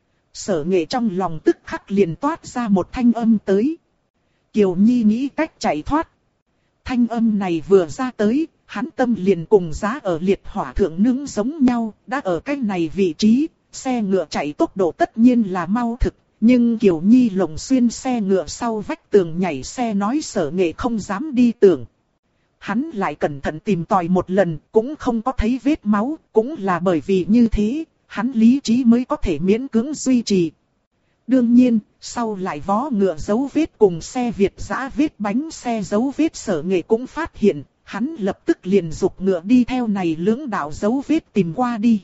Sở Nghệ trong lòng tức khắc liền toát ra một thanh âm tới. Kiều Nhi nghĩ cách chạy thoát. Thanh âm này vừa ra tới, hắn tâm liền cùng giá ở liệt hỏa thượng nướng giống nhau, đã ở cái này vị trí, xe ngựa chạy tốc độ tất nhiên là mau thực, nhưng Kiều Nhi lồng xuyên xe ngựa sau vách tường nhảy xe nói Sở Nghệ không dám đi tưởng. Hắn lại cẩn thận tìm tòi một lần, cũng không có thấy vết máu, cũng là bởi vì như thế, hắn lý trí mới có thể miễn cưỡng duy trì. Đương nhiên, sau lại vó ngựa dấu vết cùng xe Việt dã vết bánh xe dấu vết Sở Nghệ cũng phát hiện, hắn lập tức liền dục ngựa đi theo này lưỡng đạo dấu vết tìm qua đi.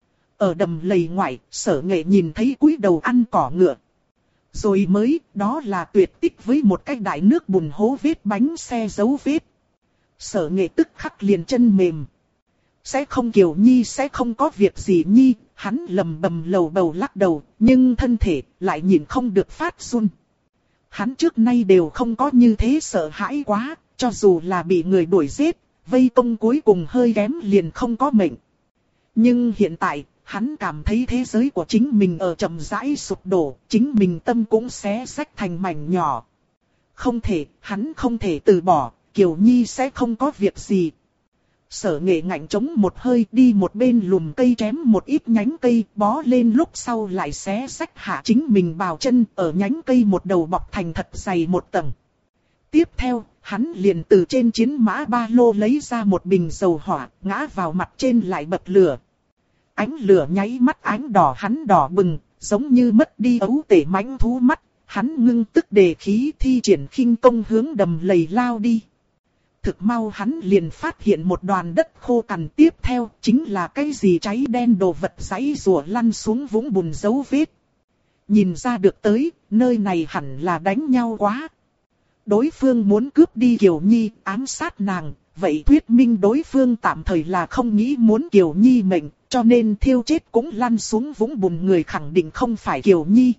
Ở đầm lầy ngoại, Sở Nghệ nhìn thấy cúi đầu ăn cỏ ngựa. Rồi mới, đó là tuyệt tích với một cái đại nước bùn hố vết bánh xe dấu vết. Sở Nghệ tức khắc liền chân mềm. Sẽ không Kiều Nhi sẽ không có việc gì Nhi, hắn lầm bầm lầu bầu lắc đầu, nhưng thân thể lại nhìn không được phát run. Hắn trước nay đều không có như thế sợ hãi quá, cho dù là bị người đuổi giết, vây công cuối cùng hơi kém liền không có mệnh. Nhưng hiện tại, hắn cảm thấy thế giới của chính mình ở chậm rãi sụp đổ, chính mình tâm cũng xé rách thành mảnh nhỏ. Không thể, hắn không thể từ bỏ, Kiều Nhi sẽ không có việc gì. Sở Nghệ ngạnh chống một hơi đi một bên lùm cây chém một ít nhánh cây bó lên lúc sau lại xé rách hạ chính mình bào chân ở nhánh cây một đầu bọc thành thật dày một tầng. Tiếp theo, hắn liền từ trên chiến mã ba lô lấy ra một bình dầu hỏa ngã vào mặt trên lại bật lửa. Ánh lửa nháy mắt ánh đỏ hắn đỏ bừng, giống như mất đi ấu tể mãnh thú mắt, hắn ngưng tức đề khí thi triển khinh công hướng đầm lầy lao đi. Thực mau hắn liền phát hiện một đoàn đất khô cằn tiếp theo chính là cái gì cháy đen đồ vật giãy rùa lăn xuống vũng bùn dấu vết. Nhìn ra được tới, nơi này hẳn là đánh nhau quá. Đối phương muốn cướp đi Kiều Nhi, ám sát nàng, vậy thuyết minh đối phương tạm thời là không nghĩ muốn Kiều Nhi mệnh, cho nên thiêu chết cũng lăn xuống vũng bùn người khẳng định không phải Kiều Nhi.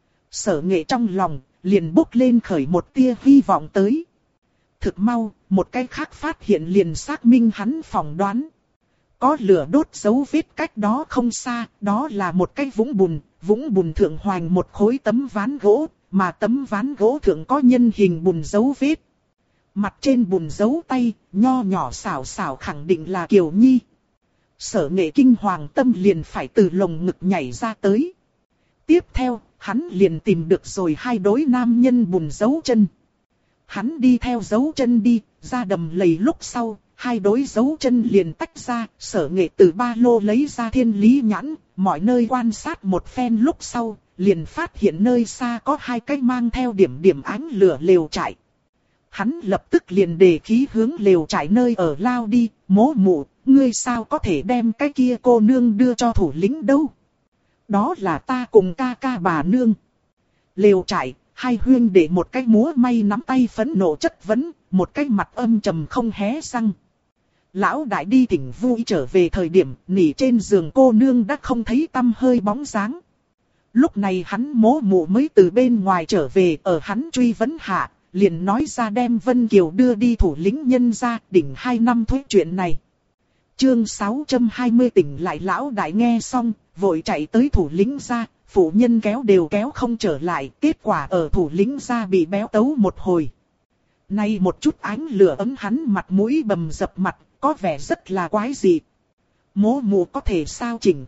Sở Nghệ trong lòng, liền bốc lên khởi một tia hy vọng tới. Thực mau, một cái khác phát hiện liền xác minh hắn phỏng đoán. Có lửa đốt dấu vết cách đó không xa, đó là một cái vũng bùn thượng hoành một khối tấm ván gỗ, mà tấm ván gỗ thượng có nhân hình bùn dấu vết. Mặt trên bùn dấu tay, nho nhỏ xảo xảo khẳng định là Kiều Nhi. Sở Nghệ kinh hoàng tâm liền phải từ lồng ngực nhảy ra tới. Tiếp theo, hắn liền tìm được rồi hai đối nam nhân bùn dấu chân. Hắn đi theo dấu chân đi, ra đầm lầy lúc sau, hai đối dấu chân liền tách ra, Sở Nghệ từ ba lô lấy ra thiên lý nhãn, mọi nơi quan sát một phen lúc sau, liền phát hiện nơi xa có hai cái mang theo điểm ánh lửa lều trại. Hắn lập tức liền đề khí hướng lều trại nơi ở lao đi, mố mụ, ngươi sao có thể đem cái kia cô nương đưa cho thủ lĩnh đâu? Đó là ta cùng ca ca bà nương. Lều trại, Hai huynh đệ một cái múa may nắm tay phẫn nộ chất vấn, một cái mặt âm trầm không hé răng. Lão đại đi tỉnh vui trở về thời điểm nỉ trên giường cô nương đã không thấy tăm hơi bóng dáng. Lúc này hắn mố mụ mới từ bên ngoài trở về, ở hắn truy vấn hạ, liền nói ra đem Vân Kiều đưa đi thủ lĩnh nhân ra đỉnh 2 năm thuế chuyện này. Chương 620 tỉnh lại lão đại nghe xong, vội chạy tới thủ lĩnh ra, phụ nhân kéo đều kéo không trở lại, kết quả ở thủ lĩnh ra bị béo tấu một hồi. Nay một chút ánh lửa ấm hắn mặt mũi bầm dập mặt, có vẻ rất là quái dị. Mố mụ có thể sao chỉnh.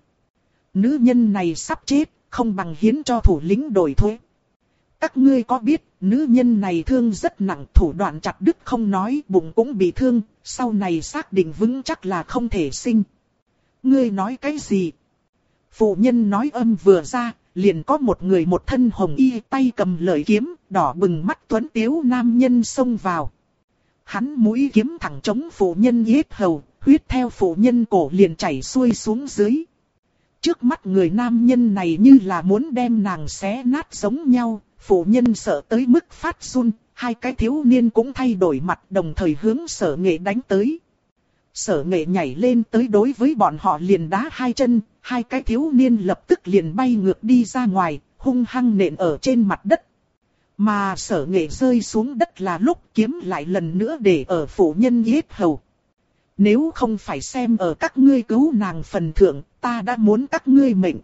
Nữ nhân này sắp chết, không bằng hiến cho thủ lĩnh đổi thuế. Các ngươi có biết, nữ nhân này thương rất nặng, thủ đoạn chặt đứt không nói, bụng cũng bị thương, sau này xác định vững chắc là không thể sinh. Ngươi nói cái gì? Phụ nhân nói âm vừa ra, liền có một người một thân hồng y tay cầm lợi kiếm, đỏ bừng mắt tuấn tiếu nam nhân xông vào. Hắn mũi kiếm thẳng chống phụ nhân yết hầu, huyết theo phụ nhân cổ liền chảy xuôi xuống dưới. Trước mắt người nam nhân này như là muốn đem nàng xé nát giống nhau, phụ nhân sợ tới mức phát run, hai cái thiếu niên cũng thay đổi mặt đồng thời hướng Sở Nghệ đánh tới. Sở Nghệ nhảy lên tới đối với bọn họ liền đá hai chân, hai cái thiếu niên lập tức liền bay ngược đi ra ngoài, hung hăng nện ở trên mặt đất. Mà Sở Nghệ rơi xuống đất là lúc kiếm lại lần nữa để ở phụ nhân yết hầu. Nếu không phải xem ở các ngươi cứu nàng phần thượng, ta đã muốn các ngươi mệnh.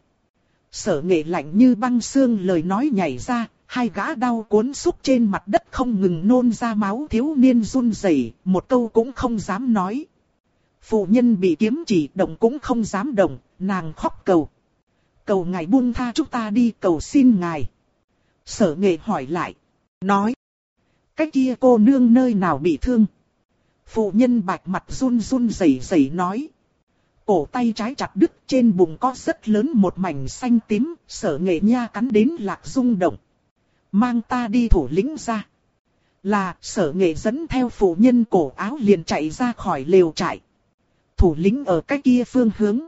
Sở Nghệ lạnh như băng xương lời nói nhảy ra, hai gã đau cuốn xúc trên mặt đất không ngừng nôn ra máu, thiếu niên run rẩy, một câu cũng không dám nói. Phụ nhân bị kiếm chỉ động cũng không dám động, nàng khóc cầu. Cầu ngài buông tha chúng ta đi, cầu xin ngài. Sở Nghệ hỏi lại, nói, cái kia cô nương nơi nào bị thương? Phụ nhân bạch mặt run run rẩy rẩy nói. Cổ tay trái chặt đứt, trên bụng có rất lớn một mảnh xanh tím, Sở Nghệ nha cắn đến lạc rung động. Mang ta đi thủ lĩnh ra. Là, Sở Nghệ dẫn theo phụ nhân cổ áo liền chạy ra khỏi lều trại. Thủ lĩnh ở cái kia phương hướng.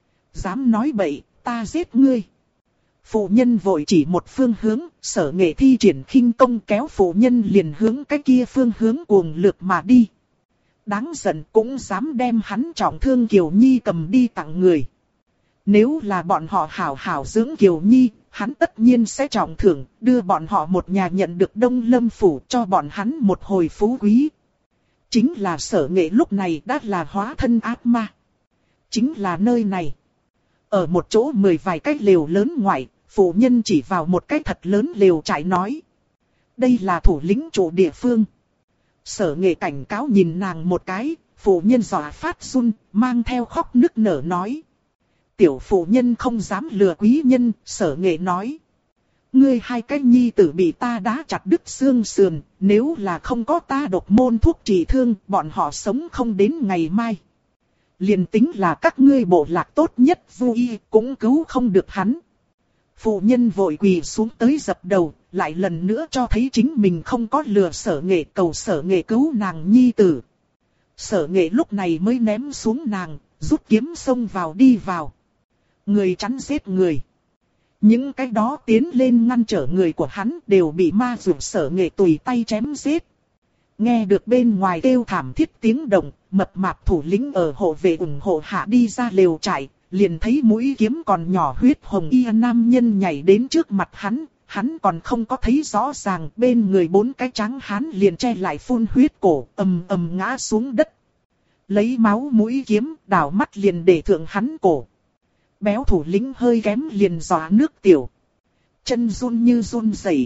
Dám nói bậy, ta giết ngươi. Phụ nhân vội chỉ một phương hướng, Sở Nghệ thi triển khinh công kéo phụ nhân liền hướng cái kia phương hướng cuồng lược mà đi. Đáng giận cũng dám đem hắn trọng thương Kiều Nhi cầm đi tặng người. Nếu là bọn họ hảo hảo dưỡng Kiều Nhi, hắn tất nhiên sẽ trọng thưởng, đưa bọn họ một nhà nhận được Đông Lâm Phủ, cho bọn hắn một hồi phú quý. Chính là Sở Nghệ lúc này đã là hóa thân ác ma. Chính là nơi này. Ở một chỗ 10 vài cái lều lớn ngoại, phụ nhân chỉ vào một cái thật lớn lều trại nói. Đây là thủ lĩnh chủ địa phương. Sở Nghệ cảnh cáo nhìn nàng một cái, phụ nhân dọa phát run, mang theo khóc nức nở nói. Tiểu phụ nhân không dám lừa quý nhân, Sở Nghệ nói. Ngươi hai cái nhi tử bị ta đá chặt đứt xương sườn, nếu là không có ta độc môn thuốc trị thương, bọn họ sống không đến ngày mai. Liền tính là các ngươi bộ lạc tốt nhất vui, cũng cứu không được hắn. Phụ nhân vội quỳ xuống tới dập đầu, lại lần nữa cho thấy chính mình không có lừa Sở Nghệ, cầu Sở Nghệ cứu nàng nhi tử. Sở Nghệ lúc này mới ném xuống nàng, rút kiếm xông vào đi vào. Người chắn giết người. Những cái đó tiến lên ngăn trở người của hắn đều bị ma dược Sở Nghệ tùy tay chém giết. Nghe được bên ngoài kêu thảm thiết tiếng động, mập mạp thủ lĩnh ở hộ vệ ủng hộ hạ đi ra lều trại, liền thấy mũi kiếm còn nhỏ huyết hồng y nam nhân nhảy đến trước mặt hắn còn không có thấy rõ ràng, bên người 4 cái trắng hán liền che lại phun huyết cổ, ầm ầm ngã xuống đất. Lấy máu mũi kiếm, đảo mắt liền để thượng hắn cổ. Béo thủ lĩnh hơi kém liền dọa nước tiểu. Chân run như run rẩy.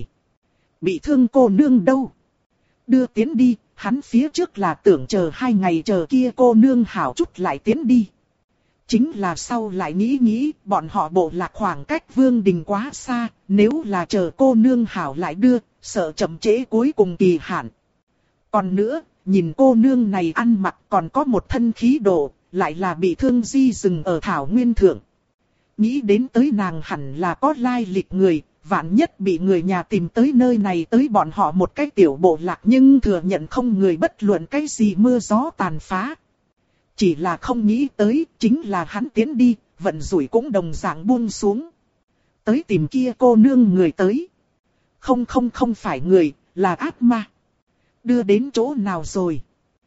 Bị thương cô nương đâu? Đưa tiến đi, hắn phía trước là tưởng chờ 2 ngày chờ kia cô nương hảo chút lại tiến đi. Chính là sau lại nghĩ, bọn họ bộ lạc khoảng cách vương đình quá xa, nếu là chờ cô nương hảo lại đưa, sợ chậm trễ cuối cùng kỳ hạn. Còn nữa, nhìn cô nương này ăn mặc còn có một thân khí độ, lại là bị thương di dừng ở thảo nguyên thượng. Nghĩ đến tới nàng hẳn là có lai lịch người, vạn nhất bị người nhà tìm tới nơi này tới bọn họ một cái tiểu bộ lạc nhưng thừa nhận không người bất luận cái gì mưa gió tàn phá. Chỉ là không nghĩ tới, chính là hắn tiến đi, vận rủi cũng đồng dạng buông xuống. Tới tìm kia cô nương người tới. Không phải người, là ác ma. Đưa đến chỗ nào rồi?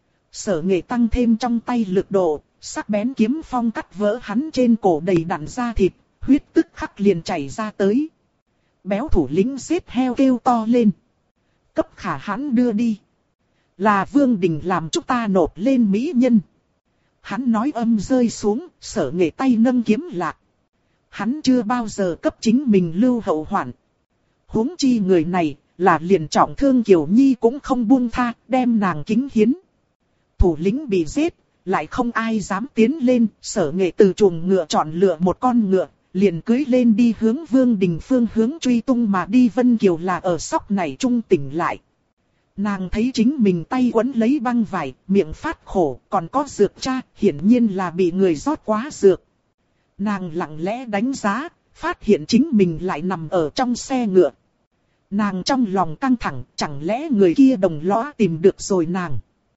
Sở Nghệ tăng thêm trong tay lực độ, sắc bén kiếm phong cắt vỡ hắn trên cổ đầy đặn da thịt, huyết tức khắc liền chảy ra tới. Béo thủ lĩnh giết heo kêu to lên. Cấp khả hãn đưa đi. Là Vương Đình làm chúng ta nộp lên mỹ nhân. Hắn nói âm rơi xuống, Sở Nghệ tay nâng kiếm lạc. Hắn chưa bao giờ cấp chính mình lưu hậu hoạn. Huống chi người này, là liền trọng thương Kiều Nhi cũng không buông tha, đem nàng kính hiến. Thủ lĩnh bị giết, lại không ai dám tiến lên, Sở Nghệ từ chuồng ngựa chọn lựa một con ngựa, liền cưỡi lên đi hướng Vương Đình phương hướng truy tung mà đi. Vân Kiều là ở sóc này trung tỉnh lại. Nàng thấy chính mình tay quấn lấy băng vải, miệng phát khổ, còn có dược cha, hiển nhiên là bị người rót quá dược. Nàng lặng lẽ đánh giá, phát hiện chính mình lại nằm ở trong xe ngựa. Nàng trong lòng căng thẳng, chẳng lẽ người kia đồng lõa tìm được rồi nàng.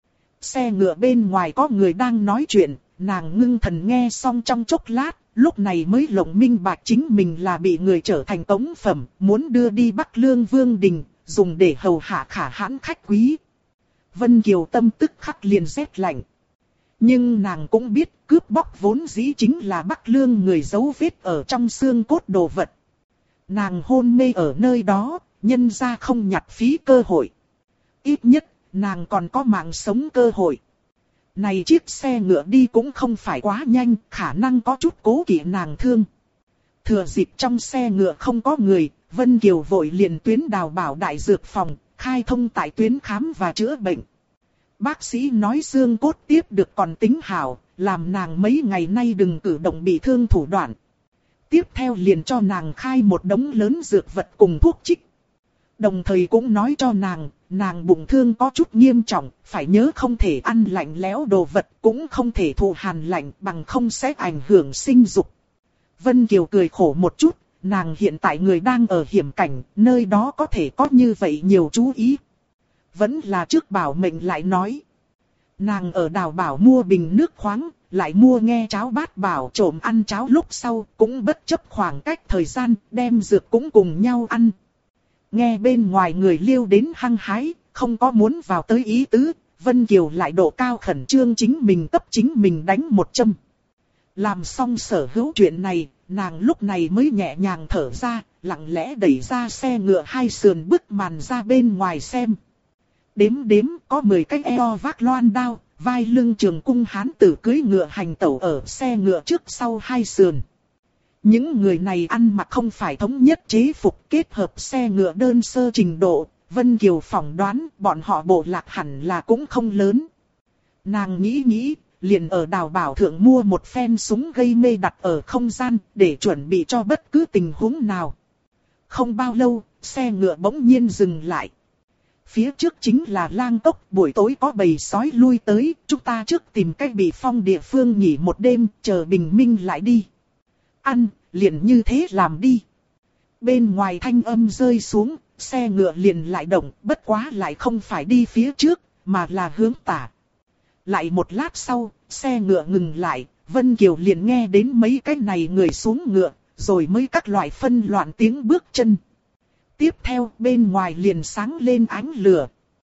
Xe ngựa bên ngoài có người đang nói chuyện, nàng ngưng thần nghe xong trong chốc lát, lúc này mới lộng minh bạch chính mình là bị người trở thành tống phẩm, muốn đưa đi Bắc Lương Vương Đình, dùng để hầu hạ khả hãn khách quý. Vân Kiều tâm tức khắc liền rét lạnh. Nhưng nàng cũng biết cướp bóc vốn dĩ chính là Bắc Lương người giấu vết ở trong xương cốt đồ vật. Nàng hôn mê ở nơi đó, nhân ra không nhặt phí cơ hội. Ít nhất, nàng còn có mạng sống cơ hội. Này chiếc xe ngựa đi cũng không phải quá nhanh, khả năng có chút cố kỵ nàng thương. Thừa dịp trong xe ngựa không có người, Vân Kiều vội liền tuyến đào bảo đại dược phòng, khai thông tại tuyến khám và chữa bệnh. Bác sĩ nói xương cốt tiếp được còn tính hảo, làm nàng mấy ngày nay đừng cử động bị thương thủ đoạn. Tiếp theo liền cho nàng khai một đống lớn dược vật cùng thuốc trích. Đồng thời cũng nói cho nàng bụng thương có chút nghiêm trọng, phải nhớ không thể ăn lạnh lẽo đồ vật, cũng không thể thụ hàn lạnh, bằng không sẽ ảnh hưởng sinh dục. Vân Kiều cười khổ một chút, nàng hiện tại người đang ở hiểm cảnh, nơi đó có thể có như vậy nhiều chú ý. Vẫn là trước bảo mệnh lại nói. Nàng ở Đào Bảo mua bình nước khoáng, lại mua nghe cháo Bát Bảo trộm ăn cháo lúc sau, cũng bất chấp khoảng cách thời gian, đem dược cũng cùng nhau ăn. Nghe bên ngoài người liêu đến hăng hái, không có muốn vào tới ý tứ, Vân Kiều lại độ cao khẩn trương chính mình cấp chính mình đánh một châm. Làm xong sở hữu chuyện này, nàng lúc này mới nhẹ nhàng thở ra, lặng lẽ đẩy ra xe ngựa hai sườn bức màn ra bên ngoài xem. Đếm có 10 cái eo vác loan đao, vai lưng trường cung hán tử cưỡi ngựa hành tẩu ở xe ngựa trước sau hai sườn. Những người này ăn mặc không phải thống nhất chế phục, kết hợp xe ngựa đơn sơ trình độ, Vân Kiều phỏng đoán bọn họ bộ lạc hẳn là cũng không lớn. Nàng nghĩ, liền ở Đào Bảo thượng mua một phen súng gây mê đặt ở không gian, để chuẩn bị cho bất cứ tình huống nào. Không bao lâu, xe ngựa bỗng nhiên dừng lại. Phía trước chính là lang cốc, buổi tối có bầy sói lui tới, chúng ta trước tìm cách bị phong địa phương nghỉ một đêm, chờ bình minh lại đi. Ăn, liền như thế làm đi. Bên ngoài thanh âm rơi xuống, xe ngựa liền lại động, bất quá lại không phải đi phía trước, mà là hướng tả. Lại một lát sau, xe ngựa ngừng lại, Vân Kiều liền nghe đến mấy cái này người xuống ngựa, rồi mới các loại phân loạn tiếng bước chân. Tiếp theo bên ngoài liền sáng lên ánh lửa.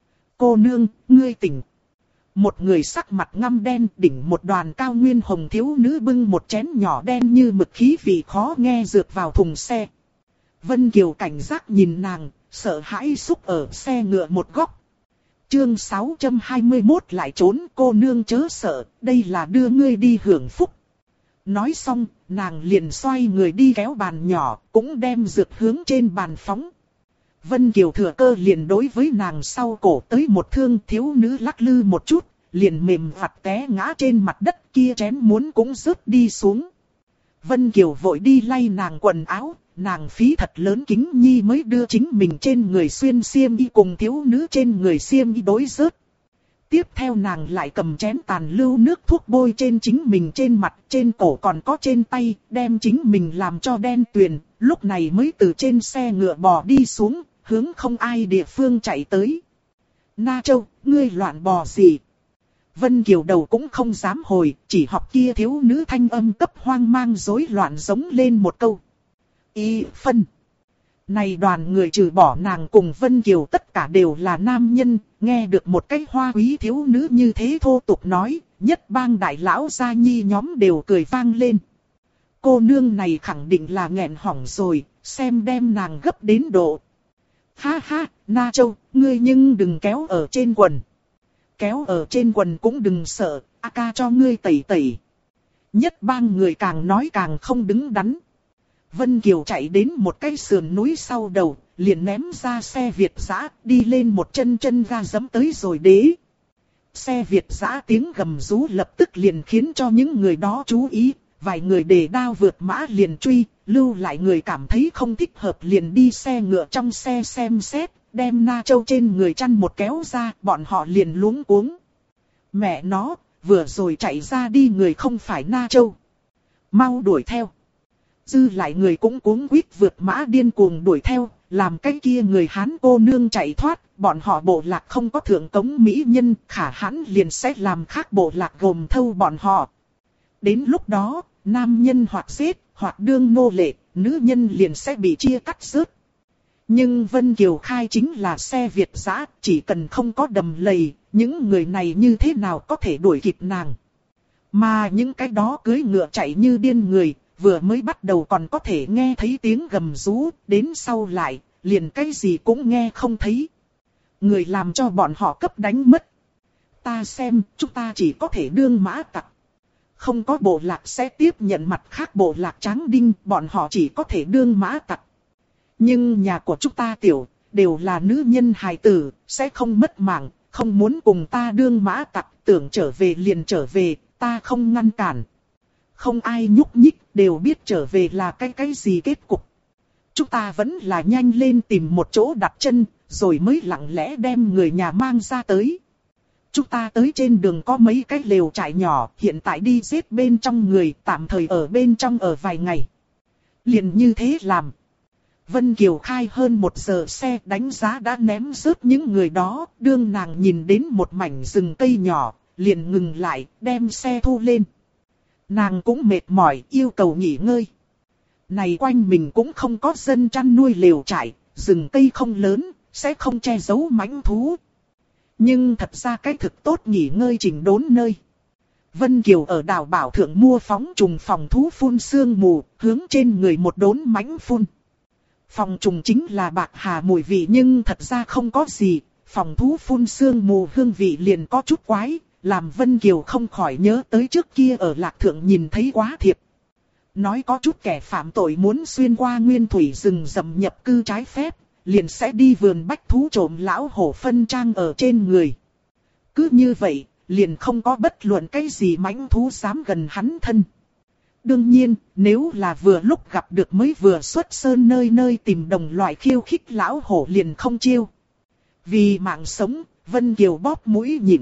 Cô nương, ngươi tỉnh. Một người sắc mặt ngăm đen đỉnh một đoàn cao nguyên hồng thiếu nữ bưng một chén nhỏ đen như mực khí vị khó nghe dược vào thùng xe. Vân Kiều cảnh giác nhìn nàng, sợ hãi xúc ở xe ngựa một góc. Chương 621 lại trốn, cô nương chớ sợ, đây là đưa ngươi đi hưởng phúc. Nói xong, nàng liền xoay người đi kéo bàn nhỏ, cũng đem dược hướng trên bàn phóng. Vân Kiều thừa cơ liền đối với nàng sau cổ tới một thương, thiếu nữ lắc lư một chút, liền mềm vặt té ngã trên mặt đất, kia chén muốn cũng rớt đi xuống. Vân Kiều vội đi lay nàng quần áo, nàng phí thật lớn kính nhi mới đưa chính mình trên người xuyên xiêm y cùng thiếu nữ trên người xiêm y đối rớt. Tiếp theo nàng lại cầm chén tàn lưu nước thuốc bôi trên chính mình trên mặt, trên cổ còn có trên tay, đem chính mình làm cho đen tuyền, lúc này mới từ trên xe ngựa bò đi xuống, hướng không ai địa phương chạy tới. Na Châu, ngươi loạn bò gì? Vân Kiều đầu cũng không dám hồi, chỉ học kia thiếu nữ thanh âm cấp hoang mang rối loạn giống lên một câu. Y phân. Này đoàn người trừ bỏ nàng cùng Vân Kiều tất cả đều là nam nhân, nghe được một cái hoa quý thiếu nữ như thế thô tục nói, nhất bang đại lão gia nhi nhóm đều cười vang lên. Cô nương này khẳng định là nghẹn hỏng rồi, xem đem nàng gấp đến độ. Ha ha, Na Châu, ngươi nhưng đừng kéo ở trên quần. Kéo ở trên quần cũng đừng sợ, A ca cho ngươi tẩy tẩy. Nhất bang người càng nói càng không đứng đắn. Vân Kiều chạy đến một cái sườn núi sau đầu, liền ném ra xe Việt dã, đi lên một chân chân ga giẫm tới rồi đế. Xe Việt dã tiếng gầm rú lập tức liền khiến cho những người đó chú ý, vài người đề đao vượt mã liền truy, lưu lại người cảm thấy không thích hợp liền đi xe ngựa trong xe xem xét, đem Na Châu trên người chăn một kéo ra, bọn họ liền luống cuống. Mẹ nó, vừa rồi chạy ra đi người không phải Na Châu. Mau đuổi theo. Dư lại người cũng cuống quýt vượt mã điên cuồng đuổi theo, làm cái kia người Hán cô nương chạy thoát, bọn họ bộ lạc không có thượng cống mỹ nhân, khả hãn liền sẽ làm khác bộ lạc gồm thâu bọn họ. Đến lúc đó, nam nhân hoặc giết, hoặc đương nô lệ, nữ nhân liền sẽ bị chia cắt rớt. Nhưng Vân Kiều khai chính là xe Việt dã, chỉ cần không có đầm lầy, những người này như thế nào có thể đuổi kịp nàng. Mà những cái đó cưỡi ngựa chạy như điên người, vừa mới bắt đầu còn có thể nghe thấy tiếng gầm rú, đến sau lại, liền cái gì cũng nghe không thấy. Người làm cho bọn họ cấp đánh mất. Ta xem, chúng ta chỉ có thể đương mã tặc. Không có bộ lạc sẽ tiếp nhận mặt khác bộ lạc tráng đinh, bọn họ chỉ có thể đương mã tặc. Nhưng nhà của chúng ta tiểu, đều là nữ nhân hài tử, sẽ không mất mạng, không muốn cùng ta đương mã tặc, tưởng trở về liền trở về, ta không ngăn cản. Không ai nhúc nhích, đều biết trở về là cái gì kết cục. Chúng ta vẫn là nhanh lên tìm một chỗ đặt chân, rồi mới lặng lẽ đem người nhà mang ra tới. Chúng ta tới trên đường có mấy cái lều trại nhỏ, hiện tại đi giết bên trong người, tạm thời ở bên trong ở vài ngày. Liền như thế làm. Vân Kiều khai hơn 1 giờ xe đánh giá đã ném rớt những người đó, đương nàng nhìn đến một mảnh rừng cây nhỏ, liền ngừng lại, đem xe thu lên. Nàng cũng mệt mỏi, yêu cầu nghỉ ngơi. Này quanh mình cũng không có dân chăn nuôi lều trại, rừng cây không lớn, sẽ không che giấu mãnh thú. Nhưng thật ra cái thực tốt nghỉ ngơi chỉnh đốn nơi. Vân Kiều ở đảo Bảo Thượng mua phóng trùng phòng thú phun sương mù, hướng trên người một đốn mãnh phun. Phòng trùng chính là bạc hà mùi vị nhưng thật ra không có gì, phòng thú phun sương mù hương vị liền có chút quái, làm Vân Kiều không khỏi nhớ tới trước kia ở Lạc Thượng nhìn thấy quá thiệp. Nói có chút kẻ phạm tội muốn xuyên qua nguyên thủy rừng rậm nhập cư trái phép, liền sẽ đi vườn bách thú trộm lão hổ phân trang ở trên người. Cứ như vậy, liền không có bất luận cái gì mãnh thú dám gần hắn thân. Đương nhiên, nếu là vừa lúc gặp được mới vừa xuất sơn nơi nơi tìm đồng loại khiêu khích lão hổ liền không chiêu. Vì mạng sống, Vân Kiều bóp mũi nhịn.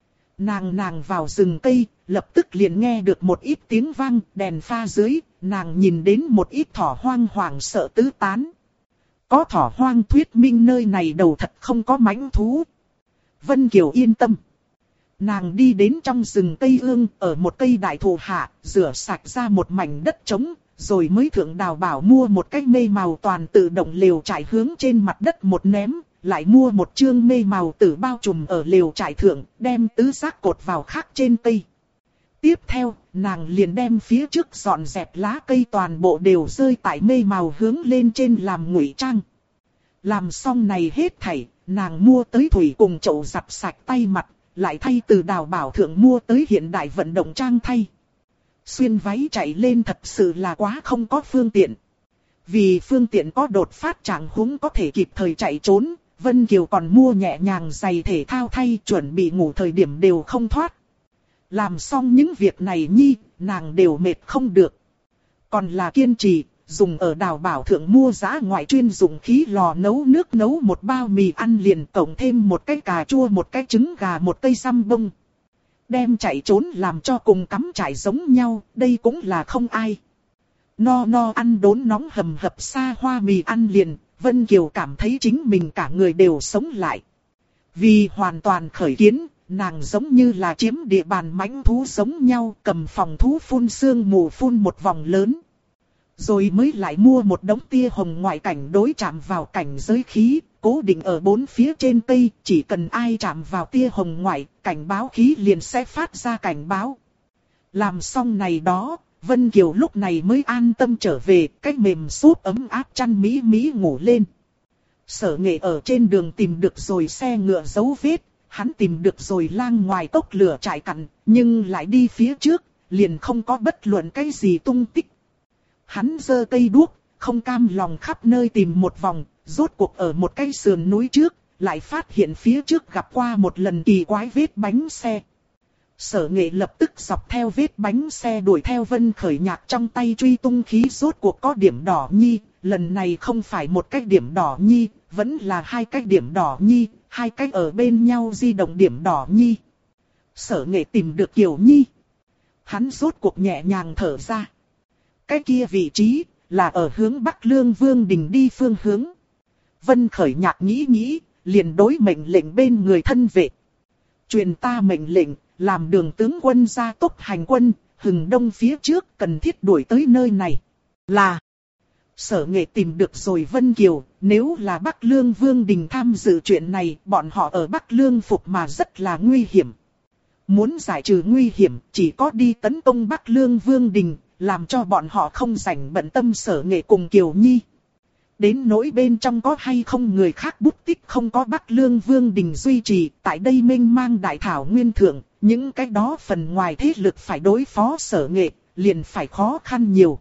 Nàng vào rừng cây, lập tức liền nghe được một ít tiếng vang, đèn pha dưới, nàng nhìn đến một ít thỏ hoang hoảng sợ tứ tán. Có thỏ hoang thuyết minh nơi này đầu thật không có mãnh thú. Vân Kiều yên tâm. Nàng đi đến trong rừng cây ương, ở một cây đại thụ hạ, rửa sạch ra một mảnh đất trống, rồi mới thượng đào bảo mua một cái mê màu toàn tự động lều trại hướng trên mặt đất một ném, lại mua một chương mê màu tử bao trùm ở lều trại thượng, đem tứ giác cột vào khác trên cây. Tiếp theo, nàng liền đem phía trước dọn dẹp lá cây toàn bộ đều rơi tại mê màu hướng lên trên làm ngụy trang. Làm xong này hết thảy, nàng mua tới thủy cùng chậu giặt sạch tay mặt, lại thay từ đào bảo thượng mua tới hiện đại vận động trang thay. Xuyên váy chạy lên thật sự là quá không có phương tiện. Vì phương tiện có đột phát trạng huống có thể kịp thời chạy trốn, Vân Kiều còn mua nhẹ nhàng giày thể thao thay, chuẩn bị ngủ thời điểm đều không thoát. Làm xong những việc này nhi, nàng đều mệt không được. Còn là kiên trì, dùng ở đào bảo thượng mua giá ngoại chuyên dụng khí lò nấu nước nấu một bao mì ăn liền, cộng thêm một cái cà chua, một cái trứng gà, một cây săm bông. Đem chạy trốn làm cho cùng cắm trại giống nhau, đây cũng là không ai. No ăn đốn nóng hầm hập xa hoa mì ăn liền, Vân Kiều cảm thấy chính mình cả người đều sống lại. Vì hoàn toàn khởi kiến, nàng giống như là chiếm địa bàn mãnh thú giống nhau, cầm phòng thú phun sương mù phun một vòng lớn. Rồi mới lại mua một đống tia hồng ngoại cảnh đối chạm vào cảnh giới khí, cố định ở 4 phía trên cây, chỉ cần ai chạm vào tia hồng ngoại, cảnh báo khí liền sẽ phát ra cảnh báo. Làm xong này đó, Vân Kiều lúc này mới an tâm trở về, cái mềm súp ấm áp chăn mỹ mỹ ngủ lên. Sở Nghệ ở trên đường tìm được rồi xe ngựa dấu vết, hắn tìm được rồi lang ngoài cốc lửa trại cặn, nhưng lại đi phía trước, liền không có bất luận cái gì tung tích. Hắn giơ cây đuốc, không cam lòng khắp nơi tìm một vòng, rốt cuộc ở một cái sườn núi trước, lại phát hiện phía trước gặp qua một lần kỳ quái vết bánh xe. Sở Nghệ lập tức dọc theo vết bánh xe đuổi theo Vân Khởi Nhạc trong tay truy tung khí, rốt cuộc có điểm đỏ nhi, lần này không phải một cái điểm đỏ nhi, vẫn là 2 cái điểm đỏ nhi, 2 cái ở bên nhau di động điểm đỏ nhi. Sở Nghệ tìm được Kiều Nhi. Hắn rốt cuộc nhẹ nhàng thở ra. Cái kia vị trí là ở hướng Bắc Lương Vương Đình đi phương hướng. Vân Khởi Nhạc nghĩ, liền đối mệnh lệnh bên người thân vệ. Truyền ta mệnh lệnh, làm đường tướng quân ra tốc hành quân, hừng đông phía trước cần thiết đuổi tới nơi này. Là Sở Nghệ tìm được rồi Vân Kiều, nếu là Bắc Lương Vương Đình tham dự chuyện này, bọn họ ở Bắc Lương phục mà rất là nguy hiểm. Muốn giải trừ nguy hiểm, chỉ có đi tấn công Bắc Lương Vương Đình, làm cho bọn họ không rảnh bận tâm Sở Nghệ cùng Kiều Nhi. Đến nỗi bên trong có hay không người khác bút tích không có Bắc Lương Vương Đình duy trì, tại đây mênh mang đại thảo nguyên thượng, những cái đó phần ngoài thế lực phải đối phó Sở Nghệ, liền phải khó khăn nhiều.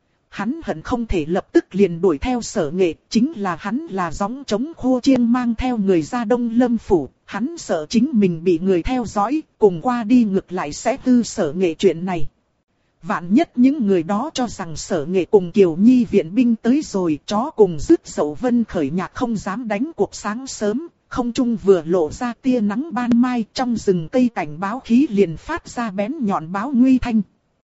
Hắn hận không thể lập tức liền đuổi theo Sở Nghệ, chính là hắn là gióng trống khô chiêng mang theo người ra Đông Lâm Phủ, hắn sợ chính mình bị người theo dõi, cùng qua đi ngược lại sẽ tư Sở Nghệ chuyện này. Vạn nhất những người đó cho rằng Sở Nghệ cùng Kiều Nhi viện binh tới rồi, chó cùng rứt dậu. Vân Khởi Nhạc không dám đánh cuộc sáng sớm, không trung vừa lộ ra tia nắng ban mai, trong rừng cây cảnh báo khí liền phát ra bén nhọn báo nguy thanh.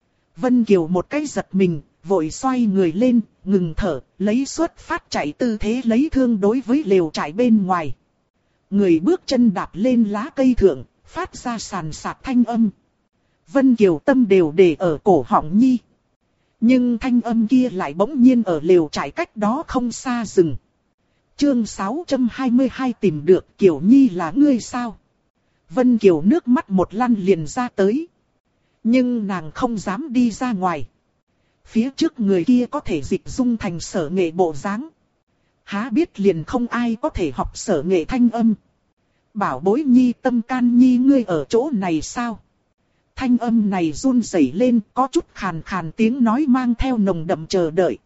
Vân Kiều một cái giật mình, vội xoay người lên, ngừng thở, lấy xuất phát chạy tư thế lấy thương đối với lều trại bên ngoài. Người bước chân đạp lên lá cây thượng, phát ra sàn sạt thanh âm. Vân Kiều tâm đều để ở cổ họng nhi. Nhưng thanh âm kia lại bỗng nhiên ở lều trại cách đó không xa rừng. Chương 622 tìm được Kiều Nhi là ngươi sao? Vân Kiều nước mắt một lăn liền ra tới. Nhưng nàng không dám đi ra ngoài. Phía trước người kia có thể dịch dung thành Sở Nghệ bộ dáng. Há biết liền không ai có thể học Sở Nghệ thanh âm. Bảo bối Nhi tâm can Nhi ngươi ở chỗ này sao? Thanh âm này run rẩy lên, có chút khàn khàn tiếng nói mang theo nồng đậm chờ đợi.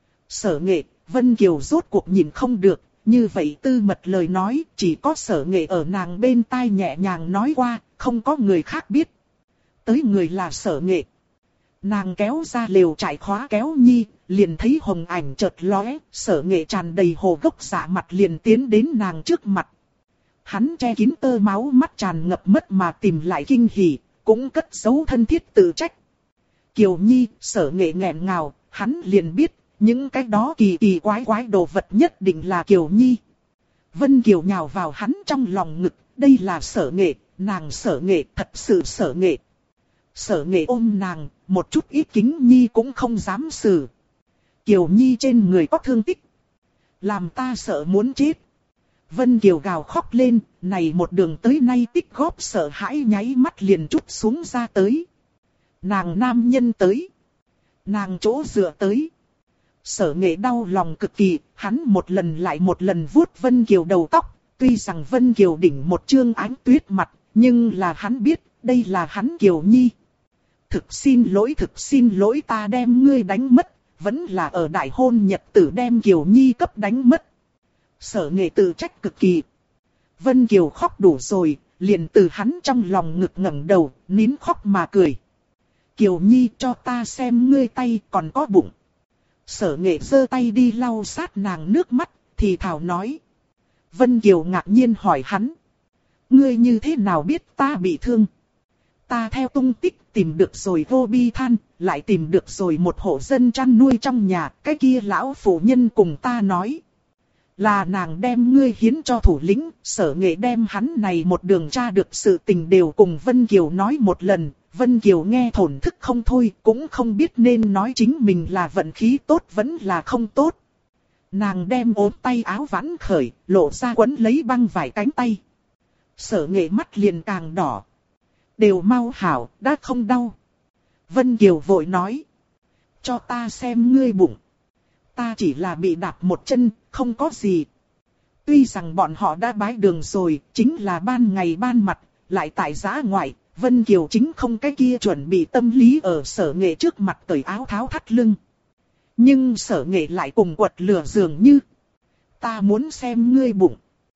Sở Nghệ, Vân Kiều rốt cuộc nhìn không được, như vậy tư mật lời nói, chỉ có Sở Nghệ ở nàng bên tai nhẹ nhàng nói qua, không có người khác biết. Tới người là Sở Nghệ. Nàng kéo ra lều trại khóa kéo nhi, liền thấy hồng ảnh chợt lóe, Sở Nghệ tràn đầy hồ gốc dạ mặt liền tiến đến nàng trước mặt. Hắn che kín tơ máu mắt tràn ngập mất mà tìm lại kinh hỉ, cũng cất giấu thân thiết tự trách. Kiều Nhi, Sở Nghệ nghẹn ngào, hắn liền biết, những cái đó kỳ kỳ quái quái đồ vật nhất định là Kiều Nhi. Vân Kiều nhào vào hắn trong lòng ngực, đây là Sở Nghệ, nàng Sở Nghệ, thật sự Sở Nghệ. Sở Nghệ ôm nàng, một chút ít kính nhi cũng không dám xử. Kiều Nhi trên người có thương tích, làm ta sợ muốn chết. Vân Kiều gào khóc lên, này một đường tới nay tích góp sợ hãi nháy mắt liền trút xuống ra tới. Nàng nam nhân tới, nàng chỗ dựa tới. Sở Nghệ đau lòng cực kỳ, hắn một lần lại một lần vuốt Vân Kiều đầu tóc. Tuy rằng Vân Kiều đỉnh một trương ánh tuyết mặt, nhưng là hắn biết, đây là hắn Kiều Nhi. Thực xin lỗi ta đem ngươi đánh mất, vẫn là ở đại hôn nhật tử đem Kiều Nhi cấp đánh mất. Sở Nghệ tự trách cực kỳ. Vân Kiều khóc đủ rồi, liền từ hắn trong lòng ngực ngẩng đầu, nín khóc mà cười. Kiều Nhi cho ta xem ngươi tay còn có bụng. Sở Nghệ giơ tay đi lau sát nàng nước mắt, thì thảo nói. Vân Kiều ngạc nhiên hỏi hắn. Ngươi như thế nào biết ta bị thương? Ta theo tung tích tìm được rồi vô bi than, lại tìm được rồi một hộ dân chăn nuôi trong nhà, cái kia lão phụ nhân cùng ta nói. Là nàng đem ngươi hiến cho thủ lĩnh, Sở Nghệ đem hắn này một đường tra được sự tình đều cùng Vân Kiều nói một lần, Vân Kiều nghe thổn thức không thôi, cũng không biết nên nói chính mình là vận khí tốt vẫn là không tốt. Nàng đem ốm tay áo vãn khởi, lộ ra quấn lấy băng vải cánh tay. Sở Nghệ mắt liền càng đỏ. Đều mau hảo, đã không đau. Vân Kiều vội nói. Cho ta xem ngươi bụng. Ta chỉ là bị đạp một chân, không có gì. Tuy rằng bọn họ đã bái đường rồi, chính là ban ngày ban mặt, lại tại giã ngoại. Vân Kiều chính không cái kia chuẩn bị tâm lý ở Sở Nghệ trước mặt cởi áo tháo thắt lưng. Nhưng Sở Nghệ lại cùng quật lửa dường như. Ta muốn xem ngươi bụng.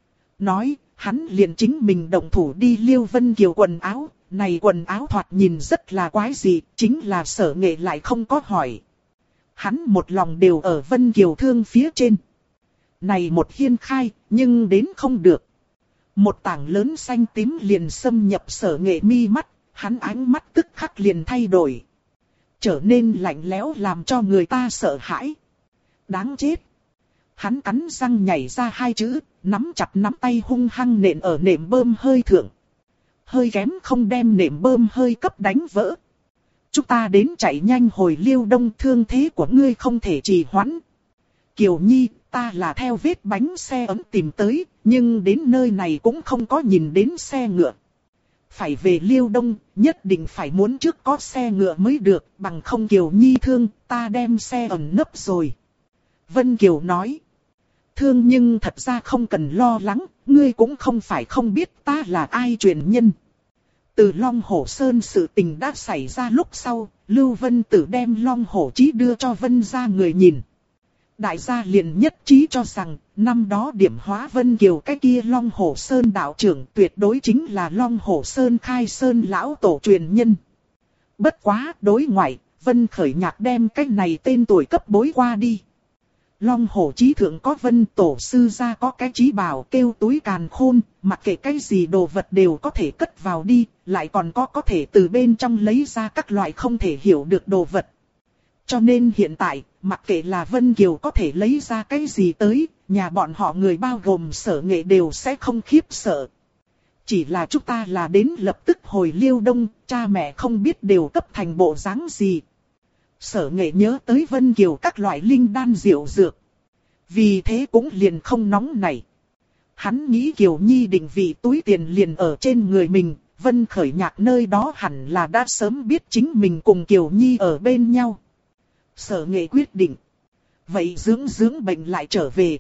Nói, hắn liền chính mình động thủ đi liêu Vân Kiều quần áo. Này quần áo thoạt nhìn rất là quái dị, chính là Sở Nghệ lại không có hỏi. Hắn một lòng đều ở Vân Kiều thương phía trên. Này một hiên khai, nhưng đến không được. Một tảng lớn xanh tím liền xâm nhập Sở Nghệ mi mắt, hắn ánh mắt tức khắc liền thay đổi. Trở nên lạnh lẽo làm cho người ta sợ hãi. Đáng chết. Hắn cắn răng nhảy ra hai chữ, nắm chặt nắm tay hung hăng nện ở nệm bơm hơi thượng. Hơi kém không đem nệm bơm hơi cấp đánh vỡ. Chúng ta đến chạy nhanh hồi Liêu Đông, thương thế của ngươi không thể trì hoãn. Kiều Nhi, ta là theo vết bánh xe ấm tìm tới, nhưng đến nơi này cũng không có nhìn đến xe ngựa. Phải về Liêu Đông, nhất định phải muốn trước có xe ngựa mới được, bằng không Kiều Nhi thương, ta đem xe ẩn nấp rồi. Vân Kiều nói. Thương nhưng thật ra không cần lo lắng, ngươi cũng không phải không biết ta là ai truyền nhân. Từ Long Hổ Sơn sự tình đã xảy ra lúc sau, Lưu Vân Tử đem Long Hổ Chí đưa cho Vân gia người nhìn. Đại gia liền nhất trí cho rằng, năm đó điểm hóa Vân Kiều cái kia Long Hổ Sơn đạo trưởng tuyệt đối chính là Long Hổ Sơn khai sơn lão tổ truyền nhân. Bất quá, đối ngoại, Vân Khởi Nhạc đem cái này tên tuổi cấp bối qua đi. Long Hổ Chí thượng có Vân tổ sư ra có cái chí bảo kêu túi càn khôn, mặc kệ cái gì đồ vật đều có thể cất vào đi, lại còn có thể từ bên trong lấy ra các loại không thể hiểu được đồ vật. Cho nên hiện tại, mặc kệ là Vân Kiều có thể lấy ra cái gì tới, nhà bọn họ người bao gồm Sở Nghệ đều sẽ không khiếp sợ. Chỉ là chúng ta là đến lập tức hồi Liêu Đông, cha mẹ không biết đều cấp thành bộ dáng gì. Sở Nghệ nhớ tới Vân Kiều các loại linh đan diệu dược. Vì thế cũng liền không nóng nảy. Hắn nghĩ Kiều Nhi định vị túi tiền liền ở trên người mình, Vân Khởi Nhạc nơi đó hẳn là đã sớm biết chính mình cùng Kiều Nhi ở bên nhau. Sở Nghệ quyết định. Vậy dưỡng bệnh lại trở về.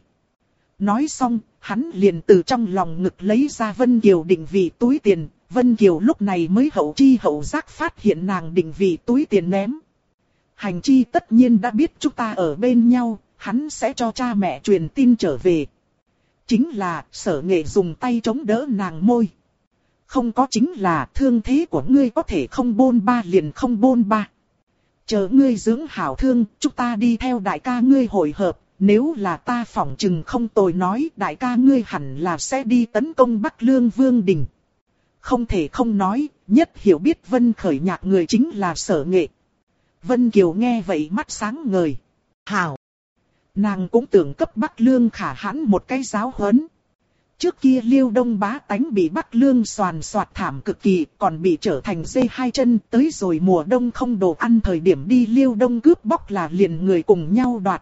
Nói xong, hắn liền từ trong lòng ngực lấy ra Vân Kiều định vị túi tiền. Vân Kiều lúc này mới hậu chi hậu giác phát hiện nàng định vị túi tiền ném. Hành chi tất nhiên đã biết chúng ta ở bên nhau, hắn sẽ cho cha mẹ truyền tin trở về. Chính là Sở Nghệ dùng tay chống đỡ nàng môi. Không có chính là thương thế của ngươi có thể không bôn ba liền không bôn ba. Chờ ngươi dưỡng hảo thương, chúng ta đi theo đại ca ngươi hội hợp. Nếu là ta phỏng chừng không tồi nói đại ca ngươi hẳn là sẽ đi tấn công Bắc Lương Vương Đình. Không thể không nói, nhất hiểu biết Vân Khởi Nhạc người chính là Sở Nghệ. Vân Kiều nghe vậy mắt sáng ngời. Hảo! Nàng cũng tưởng cấp Bắc Lương Khả Hãn một cái giáo huấn. Trước kia Liêu Đông bá tánh bị Bắc Lương soàn soạt thảm cực kỳ, còn bị trở thành dê hai chân, tới rồi mùa đông không đồ ăn thời điểm đi Liêu Đông cướp bóc là liền người cùng nhau đoạt.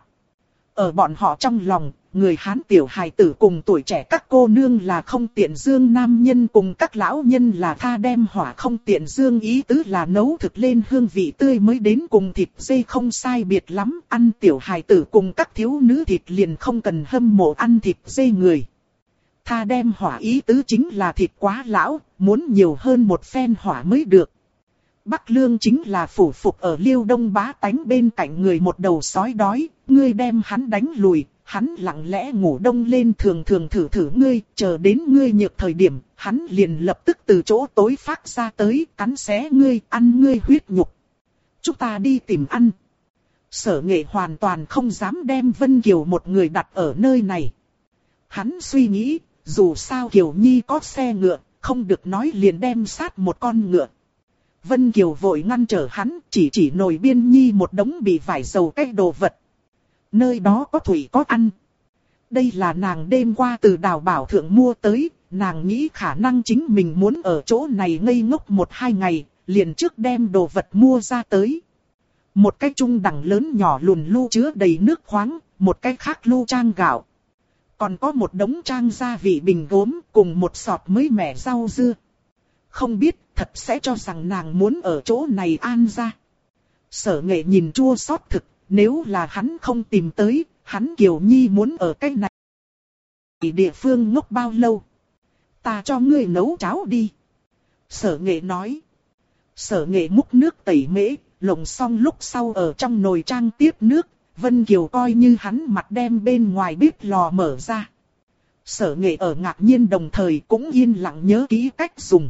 Ở bọn họ trong lòng, người Hán tiểu hài tử cùng tuổi trẻ các cô nương là không tiện dương, nam nhân cùng các lão nhân là tha đem hỏa không tiện dương, ý tứ là nấu thực lên hương vị tươi mới đến cùng thịt dê không sai biệt lắm, ăn tiểu hài tử cùng các thiếu nữ thịt liền không cần hâm mộ ăn thịt dê người. Tha đem hỏa ý tứ chính là thịt quá lão, muốn nhiều hơn một phen hỏa mới được. Bắc Lương chính là phủ phục ở Liêu Đông bá tánh bên cạnh người một đầu sói đói, ngươi đem hắn đánh lùi, hắn lặng lẽ ngủ đông lên thường thử ngươi, chờ đến ngươi nhược thời điểm, hắn liền lập tức từ chỗ tối phát ra tới, cắn xé ngươi, ăn ngươi huyết nhục. Chúng ta đi tìm ăn. Sở Nghệ hoàn toàn không dám đem Vân Kiều một người đặt ở nơi này. Hắn suy nghĩ, dù sao Kiều Nhi có xe ngựa, không được nói liền đem sát một con ngựa. Vân Kiều vội ngăn trở hắn, chỉ nồi biên nhi một đống bị vải dầu cái đồ vật. Nơi đó có thủy có ăn. Đây là nàng đêm qua từ Đào Bảo Thượng mua tới, nàng nghĩ khả năng chính mình muốn ở chỗ này ngây ngốc 1-2 ngày, liền trước đem đồ vật mua ra tới. Một cái trung đẳng lớn nhỏ lùn lu chứa đầy nước khoáng, một cái khác lu trang gạo. Còn có một đống trang gia vị bình gốm cùng một sọt mới mẻ rau dưa. Không biết thật sẽ cho rằng nàng muốn ở chỗ này an ra. Sở Nghệ nhìn chua xót thực, nếu là hắn không tìm tới, hắn Kiều Nhi muốn ở cái này. Địa phương ngốc bao lâu? Ta cho ngươi nấu cháo đi. Sở Nghệ nói. Sở Nghệ múc nước tẩy mễ, lộng xong lúc sau ở trong nồi trang tiếp nước. Vân Kiều coi như hắn mặt đem bên ngoài bếp lò mở ra. Sở Nghệ ở ngạc nhiên đồng thời cũng yên lặng nhớ kỹ cách dùng.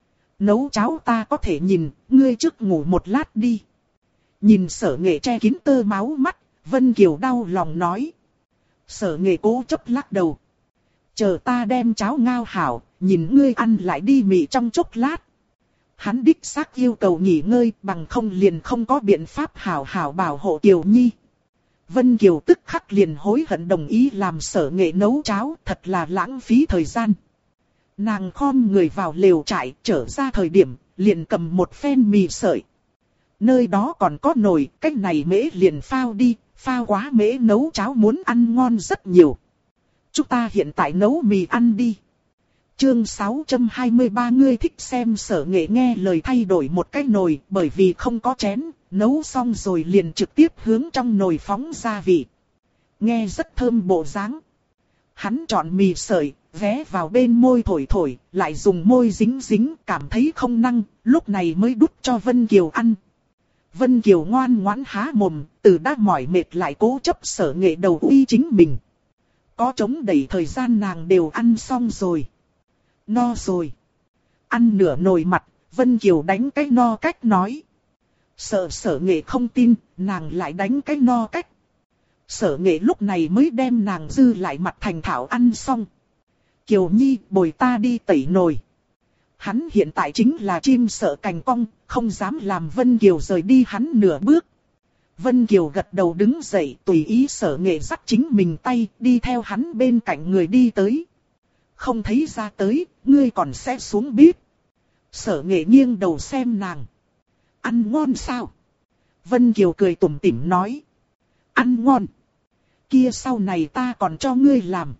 Nấu cháo ta có thể nhìn, ngươi trước ngủ một lát đi. Nhìn Sở Nghệ che kín tơ máu mắt, Vân Kiều đau lòng nói. Sở Nghệ cố chấp lắc đầu. Chờ ta đem cháo ngao hảo, nhìn ngươi ăn lại đi mị trong chốc lát. Hắn đích xác yêu cầu nghỉ ngơi, bằng không liền không có biện pháp hảo hảo bảo hộ Kiều Nhi. Vân Kiều tức khắc liền hối hận đồng ý làm Sở Nghệ nấu cháo, thật là lãng phí thời gian. Nàng khom người vào lều trại, trở ra thời điểm, liền cầm một phen mì sợi. Nơi đó còn có nồi, cách này mễ liền phao đi, phao quá mễ nấu cháo muốn ăn ngon rất nhiều. Chúng ta hiện tại nấu mì ăn đi. Chương 623 ngươi thích xem Sở Nghệ nghe lời thay đổi một cái nồi, bởi vì không có chén, nấu xong rồi liền trực tiếp hướng trong nồi phóng gia vị. Nghe rất thơm bộ dáng. Hắn chọn mì sợi, vé vào bên môi thổi thổi, lại dùng môi dính dính, cảm thấy không năng, lúc này mới đút cho Vân Kiều ăn. Vân Kiều ngoan ngoãn há mồm, từ đã mỏi mệt lại cố chấp Sở Nghệ đầu uy chính mình. Có chống đẩy thời gian nàng đều ăn xong rồi. No rồi. Ăn nửa nồi mặt, Vân Kiều đánh cái no cách nói. Sợ Sở Nghệ không tin, nàng lại đánh cái no cách. Sở Nghệ lúc này mới đem nàng dư lại mặt thành thạo ăn xong. Kiều Nhi bồi ta đi tẩy nồi. Hắn hiện tại chính là chim sợ cành cong, không dám làm Vân Kiều rời đi hắn nửa bước. Vân Kiều gật đầu đứng dậy tùy ý Sở Nghệ dắt chính mình tay đi theo hắn bên cạnh người đi tới. Không thấy ra tới, ngươi còn sẽ xuống bếp. Sở Nghệ nghiêng đầu xem nàng. Ăn ngon sao? Vân Kiều cười tủm tỉm nói. Ăn ngon. Kia sau này ta còn cho ngươi làm.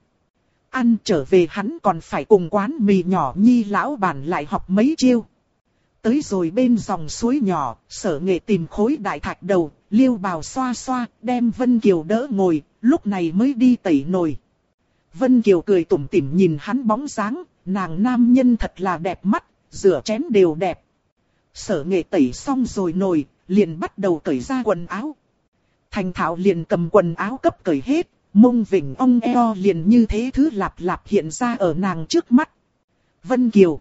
Ăn trở về hắn còn phải cùng quán mì nhỏ Nhi lão bản lại học mấy chiêu. Tới rồi bên dòng suối nhỏ, Sở Nghệ tìm khối đại thạch đầu, liêu bào xoa xoa, đem Vân Kiều đỡ ngồi, lúc này mới đi tẩy nồi. Vân Kiều cười tủm tỉm nhìn hắn bóng dáng, nàng nam nhân thật là đẹp mắt, rửa chén đều đẹp. Sở Nghệ tẩy xong rồi nồi, liền bắt đầu cởi ra quần áo. Thành thạo liền cầm quần áo cấp cởi hết, mông vỉnh ong eo liền như thế thứ lạp lạp hiện ra ở nàng trước mắt. Vân Kiều.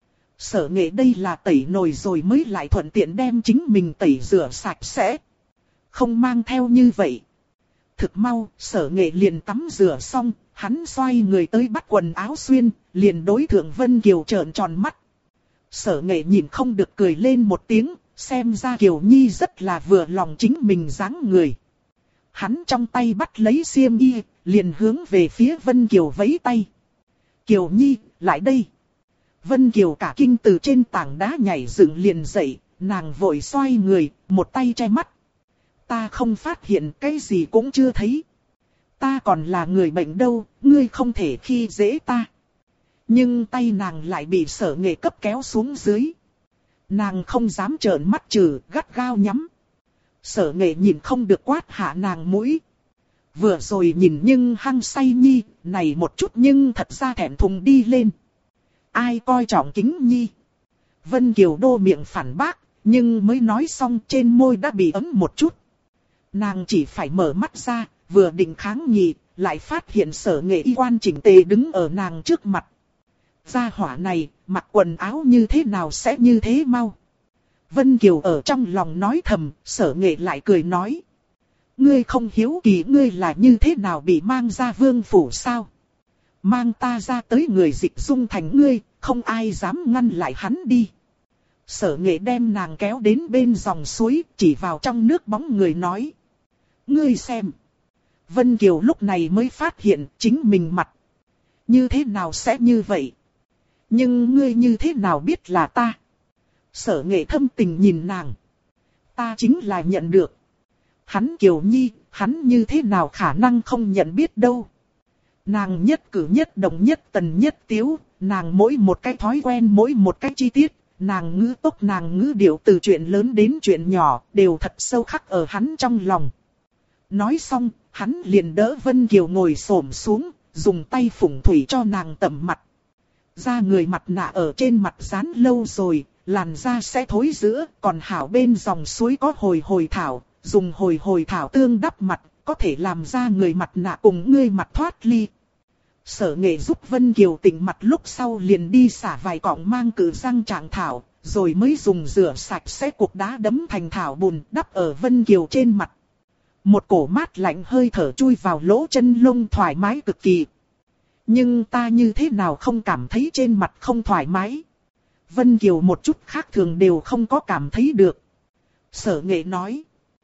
Sở Nghệ đây là tẩy nồi rồi mới lại thuận tiện đem chính mình tẩy rửa sạch sẽ. Không mang theo như vậy. Thực mau, Sở Nghệ liền tắm rửa xong, hắn xoay người tới bắt quần áo xuyên, liền đối thượng Vân Kiều trợn tròn mắt. Sở Nghệ nhìn không được cười lên một tiếng, xem ra Kiều Nhi rất là vừa lòng chính mình dáng người. Hắn trong tay bắt lấy xiêm y, liền hướng về phía Vân Kiều vẫy tay. Kiều Nhi, lại đây. Vân Kiều cả kinh từ trên tảng đá nhảy dựng liền dậy, nàng vội xoay người, một tay che mắt. Ta không phát hiện cái gì cũng chưa thấy. Ta còn là người bệnh đâu, ngươi không thể khi dễ ta. Nhưng tay nàng lại bị Sở Nghệ cấp kéo xuống dưới. Nàng không dám trợn mắt trừ, gắt gao nhắm. Sở Nghệ nhìn không được quát hạ nàng mũi. Vừa rồi nhìn nhưng hăng say Nhi, này một chút nhưng thật ra thẹn thùng đi lên. Ai coi trọng kính Nhi. Vân Kiều đô miệng phản bác, nhưng mới nói xong trên môi đã bị ấm một chút. Nàng chỉ phải mở mắt ra, vừa định kháng nghị, lại phát hiện Sở Nghệ y quan chỉnh tề đứng ở nàng trước mặt. Gia hỏa này, mặc quần áo như thế nào sẽ như thế mau. Vân Kiều ở trong lòng nói thầm, Sở Nghệ lại cười nói. Ngươi không hiếu kỳ ngươi là như thế nào bị mang ra vương phủ sao? Mang ta ra tới người dịch dung thành ngươi, không ai dám ngăn lại hắn đi. Sở Nghệ đem nàng kéo đến bên dòng suối, chỉ vào trong nước bóng người nói. Ngươi xem. Vân Kiều lúc này mới phát hiện chính mình mặt. Như thế nào sẽ như vậy? Nhưng ngươi như thế nào biết là ta? Sở Nghệ thâm tình nhìn nàng. Ta chính là nhận được. Hắn Kiều Nhi, hắn như thế nào khả năng không nhận biết đâu. Nàng nhất cử nhất động nhất tần nhất tiếu, nàng mỗi một cái thói quen mỗi một cái chi tiết, nàng ngữ tốc nàng ngữ điệu từ chuyện lớn đến chuyện nhỏ đều thật sâu khắc ở hắn trong lòng. Nói xong, hắn liền đỡ Vân Kiều ngồi xổm xuống, dùng tay phủng thủy cho nàng tẩm mặt. Da người mặt nạ ở trên mặt dán lâu rồi, làn da sẽ thối rữa, còn hảo bên dòng suối có hồi hồi thảo, dùng hồi hồi thảo tương đắp mặt, có thể làm ra người mặt nạ cùng ngươi mặt thoát ly. Sở Nghệ giúp Vân Kiều tỉnh mặt lúc sau liền đi xả vài cọng mang cử răng trạng thảo, rồi mới dùng rửa sạch sẽ cục đá đấm thành thảo bùn đắp ở Vân Kiều trên mặt. Một cổ mát lạnh hơi thở chui vào lỗ chân lông thoải mái cực kỳ. Nhưng ta như thế nào không cảm thấy trên mặt không thoải mái. Vân Kiều một chút khác thường đều không có cảm thấy được. Sở Nghệ nói.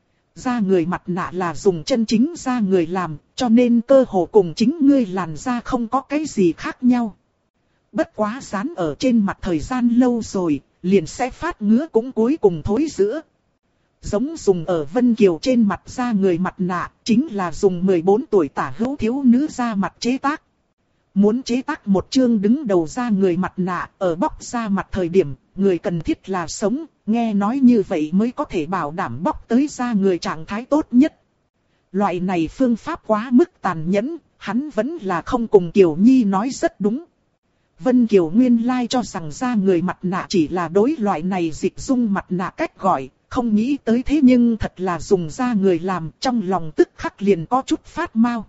Da người mặt nạ là dùng chân chính da người làm, cho nên cơ hồ cùng chính ngươi làn da không có cái gì khác nhau. Bất quá dán ở trên mặt thời gian lâu rồi, liền sẽ phát ngứa cũng cuối cùng thối rữa. Giống dùng ở Vân Kiều trên mặt da người mặt nạ, chính là dùng 14 tuổi tả hữu thiếu nữ da mặt chế tác. Muốn chế tác một chương đứng đầu da người mặt nạ, ở bóc da mặt thời điểm, người cần thiết là sống, nghe nói như vậy mới có thể bảo đảm bóc tới da người trạng thái tốt nhất. Loại này phương pháp quá mức tàn nhẫn, hắn vẫn là không cùng Kiều Nhi nói rất đúng. Vân Kiều nguyên lai cho rằng da người mặt nạ chỉ là đối loại này dịch dung mặt nạ cách gọi, không nghĩ tới thế nhưng thật là dùng da người làm, trong lòng tức khắc liền có chút phát mau.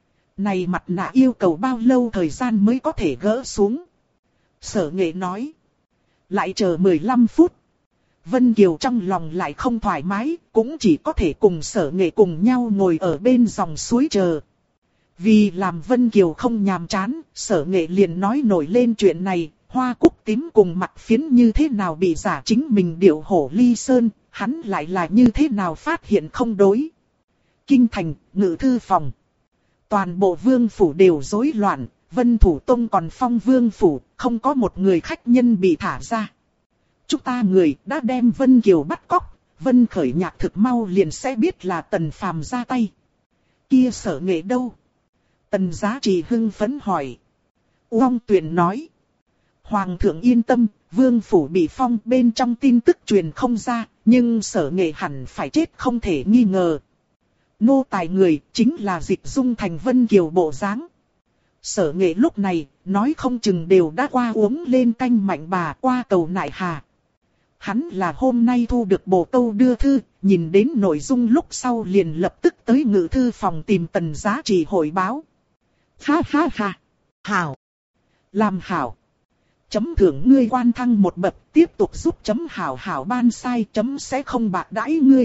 Này mặt nạ yêu cầu bao lâu thời gian mới có thể gỡ xuống? Sở Nghệ nói. Lại chờ 15 phút. Vân Kiều trong lòng lại không thoải mái, cũng chỉ có thể cùng Sở Nghệ cùng nhau ngồi ở bên dòng suối chờ. Vì làm Vân Kiều không nhàm chán, Sở Nghệ liền nói nổi lên chuyện này, hoa cúc tím cùng mặt phiến như thế nào bị giả chính mình điệu hổ ly sơn, hắn lại là như thế nào phát hiện không đối. Kinh thành, ngự thư phòng. Toàn bộ vương phủ đều rối loạn, Vân Thủ Tông còn phong vương phủ, không có một người khách nhân bị thả ra. Chúng ta người đã đem Vân Kiều bắt cóc, Vân Khởi Nhạc thực mau liền sẽ biết là Tần Phàm ra tay. Kia Sở Nghệ đâu? Tần Giá Trì hưng phấn hỏi. Uông Tuyền nói. Hoàng thượng yên tâm, vương phủ bị phong bên trong tin tức truyền không ra, nhưng Sở Nghệ hẳn phải chết không thể nghi ngờ. Nô tài người chính là dịch dung thành Vân Kiều bộ dáng. Sở Nghệ lúc này, nói không chừng đều đã qua uống lên canh mạnh bà qua cầu nại hà. Hắn là hôm nay thu được bổ câu đưa thư, nhìn đến nội dung lúc sau liền lập tức tới ngự thư phòng tìm Tần Giá Trì hội báo. Ha ha ha, hảo, làm hảo. Chấm thưởng ngươi quan thăng một bậc, tiếp tục giúp chấm hảo hảo ban sai, chấm sẽ không bạc đãi ngươi.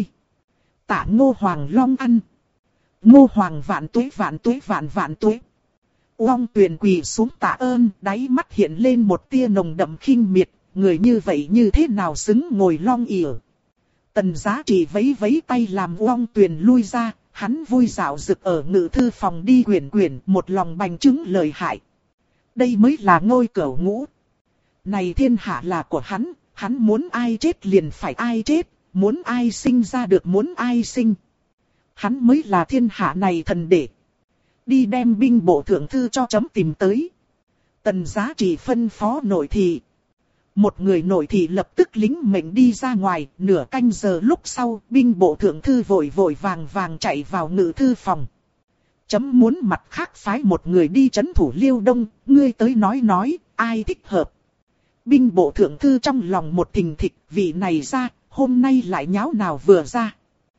Tạ Ngô Hoàng Long ăn. Ngô Hoàng vạn tuế vạn tuế vạn vạn tuế. Uông Tuyền quỳ xuống tạ ơn, đáy mắt hiện lên một tia nồng đậm khinh miệt, người như vậy như thế nào xứng ngồi long ỉa. Tần Giá Trì vẫy vẫy tay làm Uông Tuyền lui ra, hắn vui dạo rực ở ngự thư phòng đi quyển quyển, một lòng bành trướng lời hại. Đây mới là ngôi cửu ngũ. Này thiên hạ là của hắn muốn ai chết liền phải ai chết, muốn ai sinh ra được muốn ai sinh. Hắn mới là thiên hạ này thần đệ. Đi đem binh bộ thượng thư cho chấm tìm tới. Tần Giá Trì phân phó nội thị. Một người nội thị lập tức lính mệnh đi ra ngoài, nửa canh giờ lúc sau, binh bộ thượng thư vội vội vàng vàng chạy vào ngự thư phòng. Chấm muốn mặt khác phái một người đi trấn thủ Liêu Đông, ngươi tới nói, ai thích hợp. Binh bộ thượng thư trong lòng một thình thịch, vị này ra, hôm nay lại nháo nào vừa ra.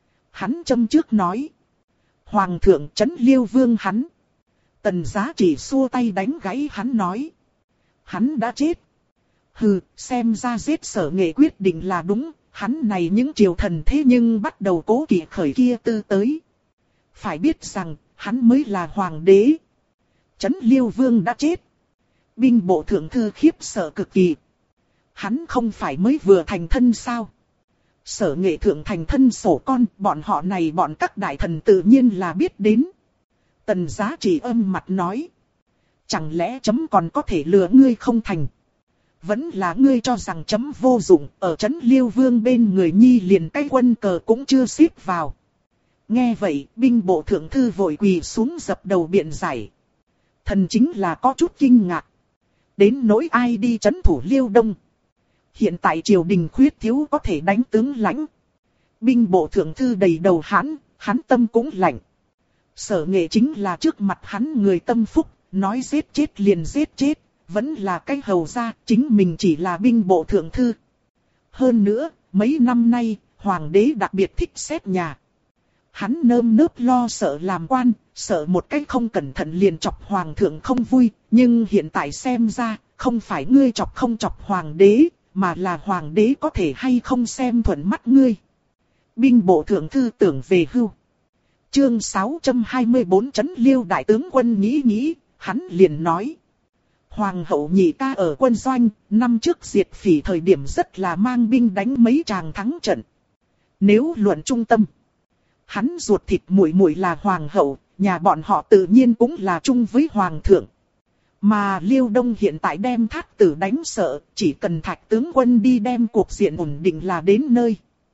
Hắn châm trước nói. Hoàng thượng trấn Liêu Vương hắn. Tần Giá Trì xua tay đánh gãy hắn nói. Hắn đã chết. Hừ, xem ra giết Sở Nghệ quyết định là đúng, hắn này những triều thần thế nhưng bắt đầu cố kỵ khởi kia tư tới. Phải biết rằng, hắn mới là hoàng đế. Trấn Liêu Vương đã chết. Binh bộ thượng thư khiếp sợ cực kỳ. Hắn không phải mới vừa thành thân sao? Sở Nghệ thượng thành thân sổ con, bọn họ này bọn các đại thần tự nhiên là biết đến. Tần Giá Trì âm mặt nói. Chẳng lẽ chấm còn có thể lừa ngươi không thành? Vẫn là ngươi cho rằng chấm vô dụng, ở trấn Liêu Vương bên người nhi liền cái quân cờ cũng chưa xếp vào. Nghe vậy, binh bộ thượng thư vội quỳ xuống dập đầu biện giải. Thần chính là có chút kinh ngạc. Đến nỗi ai đi trấn thủ Liêu Đông. Hiện tại triều đình khuyết thiếu có thể đánh tướng lãnh. Binh bộ thượng thư đầy đầu hắn tâm cũng lạnh. Sở Nghệ chính là trước mặt hắn người tâm phúc, nói giết chết liền giết chết, vẫn là cái hầu gia, chính mình chỉ là binh bộ thượng thư. Hơn nữa, mấy năm nay, hoàng đế đặc biệt thích xét nhà. Hắn nơm nớp lo sợ làm quan, sợ một cách không cẩn thận liền chọc hoàng thượng không vui, nhưng hiện tại xem ra, không phải ngươi chọc không chọc hoàng đế, mà là hoàng đế có thể hay không xem thuận mắt ngươi. Binh bộ thượng thư tưởng về hưu. Chương 624 Trấn Liêu đại tướng quân nghĩ, hắn liền nói. Hoàng hậu nhị ca ở quân doanh, năm trước diệt phỉ thời điểm rất là mang binh đánh mấy tràng thắng trận. Nếu luận trung tâm, hắn ruột thịt muội muội là hoàng hậu, nhà bọn họ tự nhiên cũng là chung với hoàng thượng. Mà Liêu Đông hiện tại đem Thác Tử đánh sợ, chỉ cần Thạch tướng quân đi đem cuộc diện ổn định là đến nơi.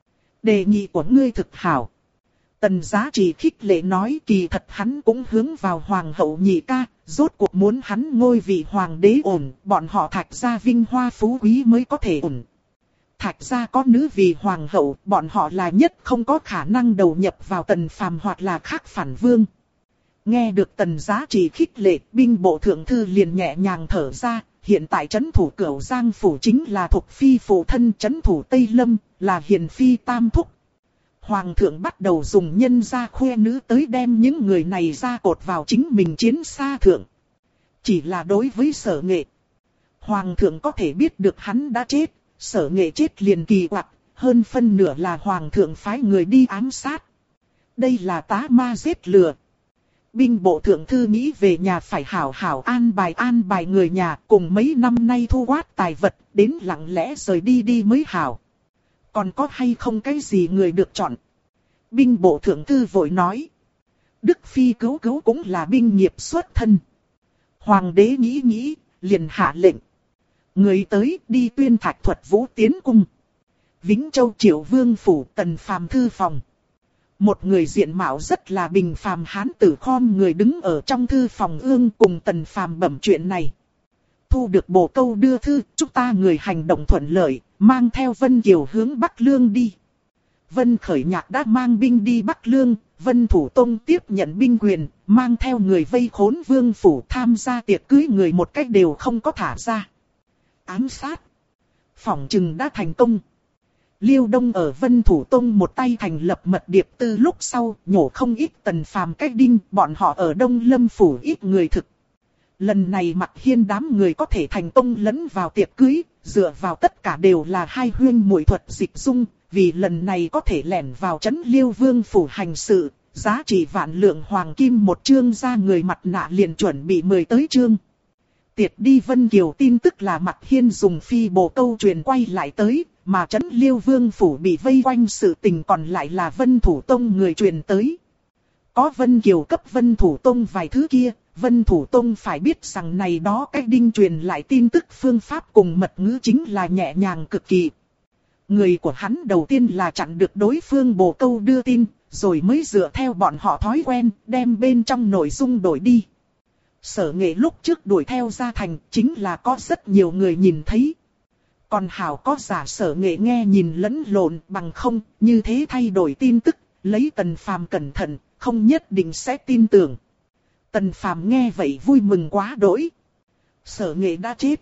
Đề nghị của ngươi thực hảo. Tần Giá Trị khích lệ nói kỳ thật hắn cũng hướng vào hoàng hậu nhị ca, rốt cuộc muốn hắn ngôi vị hoàng đế ổn, bọn họ Thạch gia vinh hoa phú quý mới có thể ổn. Thạch gia có nữ vì hoàng hậu, bọn họ là nhất không có khả năng đầu nhập vào Tần Phàm hoặc là khác phản vương. Nghe được Tần Giá Trị khích lệ, binh bộ thượng thư liền nhẹ nhàng thở ra, hiện tại trấn thủ Cửu Giang phủ chính là Thục phi phụ thân, trấn thủ Tây Lâm là Hiền phi tam thúc. Hoàng thượng bắt đầu dùng nhân gia khoe nữ tới đem những người này ra cột vào chính mình chiến xa thượng. Chỉ là đối với Sở Nghệ, hoàng thượng có thể biết được hắn đã chết, Sở Nghệ chết liền kỳ quặc, hơn phân nửa là hoàng thượng phái người đi ám sát. Đây là tá ma giết lừa. Binh bộ thượng thư nghĩ về nhà phải hảo hảo an bài người nhà, cùng mấy năm nay thu quát tài vật, đến lặng lẽ rời đi mới hảo. Còn có hay không cái gì người được chọn? Binh bộ thượng thư vội nói. Đức Phi cứu cũng là binh nghiệp xuất thân. Hoàng đế nghĩ, liền hạ lệnh. Người tới đi tuyên Thạch Thuật Vũ tiến cung. Vĩnh Châu Triệu Vương phủ Tần Phàm thư phòng. Một người diện mạo rất là bình phàm hán tử khom người đứng ở trong thư phòng ương cùng Tần Phàm bẩm chuyện này. Thu được bổ câu đưa thư, chúng ta người hành động thuận lợi, mang theo Vân Kiều hướng Bắc Lương đi. Vân Khởi Nhạc đã mang binh đi Bắc Lương, Vân Thủ Tông tiếp nhận binh quyền, mang theo người vây khốn vương phủ tham gia tiệc cưới người một cách đều không có thả ra. Ám sát. Phỏng chừng đã thành công. Liêu Đông ở Vân Thủ Tông một tay thành lập mật điệp tư lúc sau, nhổ không ít Tần Phàm cách đinh, bọn họ ở Đông Lâm phủ ít người thực. Lần này Mặc Hiên đám người có thể thành công lẫn vào tiệc cưới, dựa vào tất cả đều là hai huyên muội thuật dịch dung, vì lần này có thể lẻn vào trấn Liêu Vương phủ hành sự, giá trị vạn lượng hoàng kim một chương ra người mặt nạ liền chuẩn bị 10 tới chương. Tiệt đi Vân Kiều tin tức là Mặc Hiên dùng phi bổ câu truyền quay lại tới, mà trấn Liêu Vương phủ bị vây quanh sự tình còn lại là Vân Thủ Tông người truyền tới. Có Vân Kiều cấp Vân Thủ Tông vài thứ kia, Vân Thủ Tông phải biết rằng này đó cách đinh truyền lại tin tức phương pháp cùng mật ngữ chính là nhẹ nhàng cực kỳ. Người của hắn đầu tiên là chặn được đối phương bổ câu đưa tin, rồi mới dựa theo bọn họ thói quen, đem bên trong nội dung đổi đi. Sở Nghệ lúc trước đuổi theo ra thành, chính là có rất nhiều người nhìn thấy. Còn hảo có giả Sở Nghệ nghe nhìn lẫn lộn bằng không, như thế thay đổi tin tức, lấy Tần Phàm cẩn thận, không nhất định sẽ tin tưởng. Tần Phàm nghe vậy vui mừng quá đỗi. Sở Nghệ đã chết.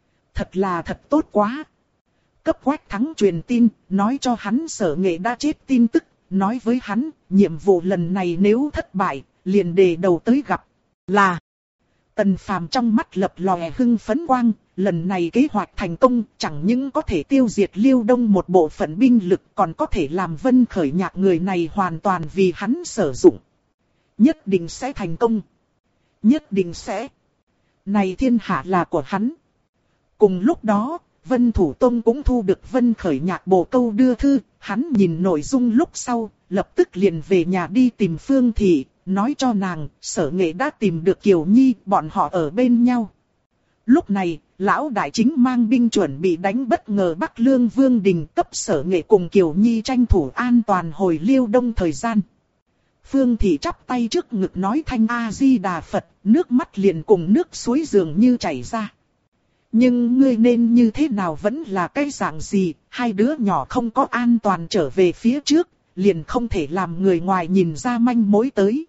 Thật tốt quá. Cấp Quách Thắng truyền tin, nói cho hắn Sở Nghệ đã chết tin tức, nói với hắn, nhiệm vụ lần này nếu thất bại, liền đề đầu tới gặp. Là. Tần Phàm trong mắt lập lòe hưng phấn quang, lần này kế hoạch thành công, chẳng những có thể tiêu diệt Liêu Đông một bộ phận binh lực, còn có thể làm Vân Khởi Nhạc người này hoàn toàn vì hắn sử dụng. Nhất định sẽ thành công. Nhất định sẽ. Này thiên hạ là của hắn. Cùng lúc đó, Vân Thủ Tông cũng thu được Vân Khởi Nhạc bổ câu đưa thư, hắn nhìn nội dung lúc sau, lập tức liền về nhà đi tìm Phương Thị, nói cho nàng, Sở Nghệ đã tìm được Kiều Nhi, bọn họ ở bên nhau. Lúc này, lão đại chính mang binh chuẩn bị đánh bất ngờ Bắc Lương Vương Đình, cấp Sở Nghệ cùng Kiều Nhi tranh thủ an toàn hồi Liêu Đông thời gian. Phương Thị chắp tay trước ngực nói thanh A-di-đà Phật, nước mắt liền cùng nước suối dường như chảy ra. Nhưng ngươi nên như thế nào vẫn là cái dạng gì, hai đứa nhỏ không có an toàn trở về phía trước, liền không thể làm người ngoài nhìn ra manh mối tới.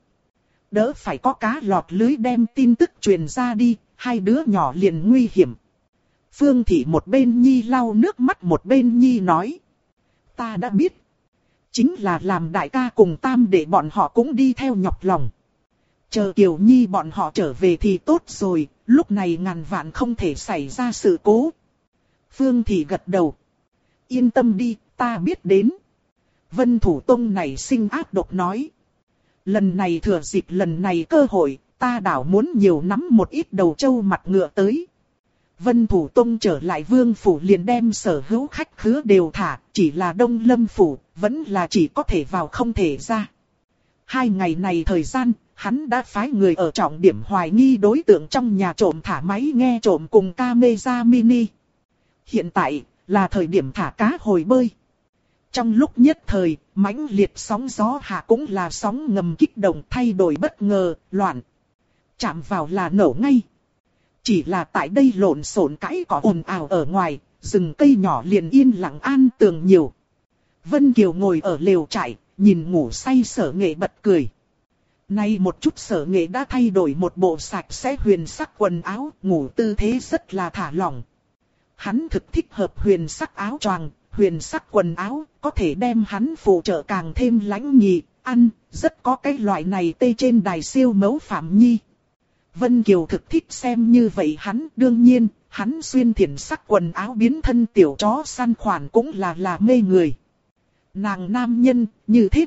Đỡ phải có cá lọt lưới đem tin tức truyền ra đi, hai đứa nhỏ liền nguy hiểm. Phương Thị một bên nhi lau nước mắt một bên nhi nói. Ta đã biết. Chính là làm đại ca cùng tam để bọn họ cũng đi theo nhọc lòng. Chờ Kiều Nhi bọn họ trở về thì tốt rồi, lúc này ngàn vạn không thể xảy ra sự cố. Phương Thị gật đầu. Yên tâm đi, ta biết đến. Vân Thủ Tông này sinh ác độc nói. Lần này thừa dịp lần này cơ hội, ta đảo muốn nhiều nắm một ít đầu trâu mặt ngựa tới. Vân Thủ Tông trở lại Vương Phủ liền đem sở hữu khách khứa đều thả, chỉ là Đông Lâm Phủ, vẫn là chỉ có thể vào không thể ra. 2 ngày này thời gian, hắn đã phái người ở trọng điểm hoài nghi đối tượng trong nhà trộm thả máy nghe trộm cùng camera mini. Hiện tại, là thời điểm thả cá hồi bơi. Trong lúc nhất thời, mãnh liệt sóng gió hạ cũng là sóng ngầm kích động thay đổi bất ngờ, loạn. Chạm vào là nổ ngay. Chỉ là tại đây lộn xộn cãi cỏ ồn ào ở ngoài, rừng cây nhỏ liền yên lặng an tường nhiều. Vân Kiều ngồi ở lều trại, nhìn ngủ say Sở Nghệ bật cười. Nay một chút Sở Nghệ đã thay đổi một bộ sạch sẽ huyền sắc quần áo, ngủ tư thế rất là thả lỏng. Hắn thực thích hợp huyền sắc áo choàng, huyền sắc quần áo, có thể đem hắn phụ trợ càng thêm lãnh nhị, ăn, rất có cái loại này tê trên đài siêu mẫu Phạm Nhi. Vân Kiều thực thích xem như vậy hắn, đương nhiên, hắn xuyên thiển sắc quần áo biến thân tiểu chó săn khoản cũng là mê người. Nàng nam nhân, như thế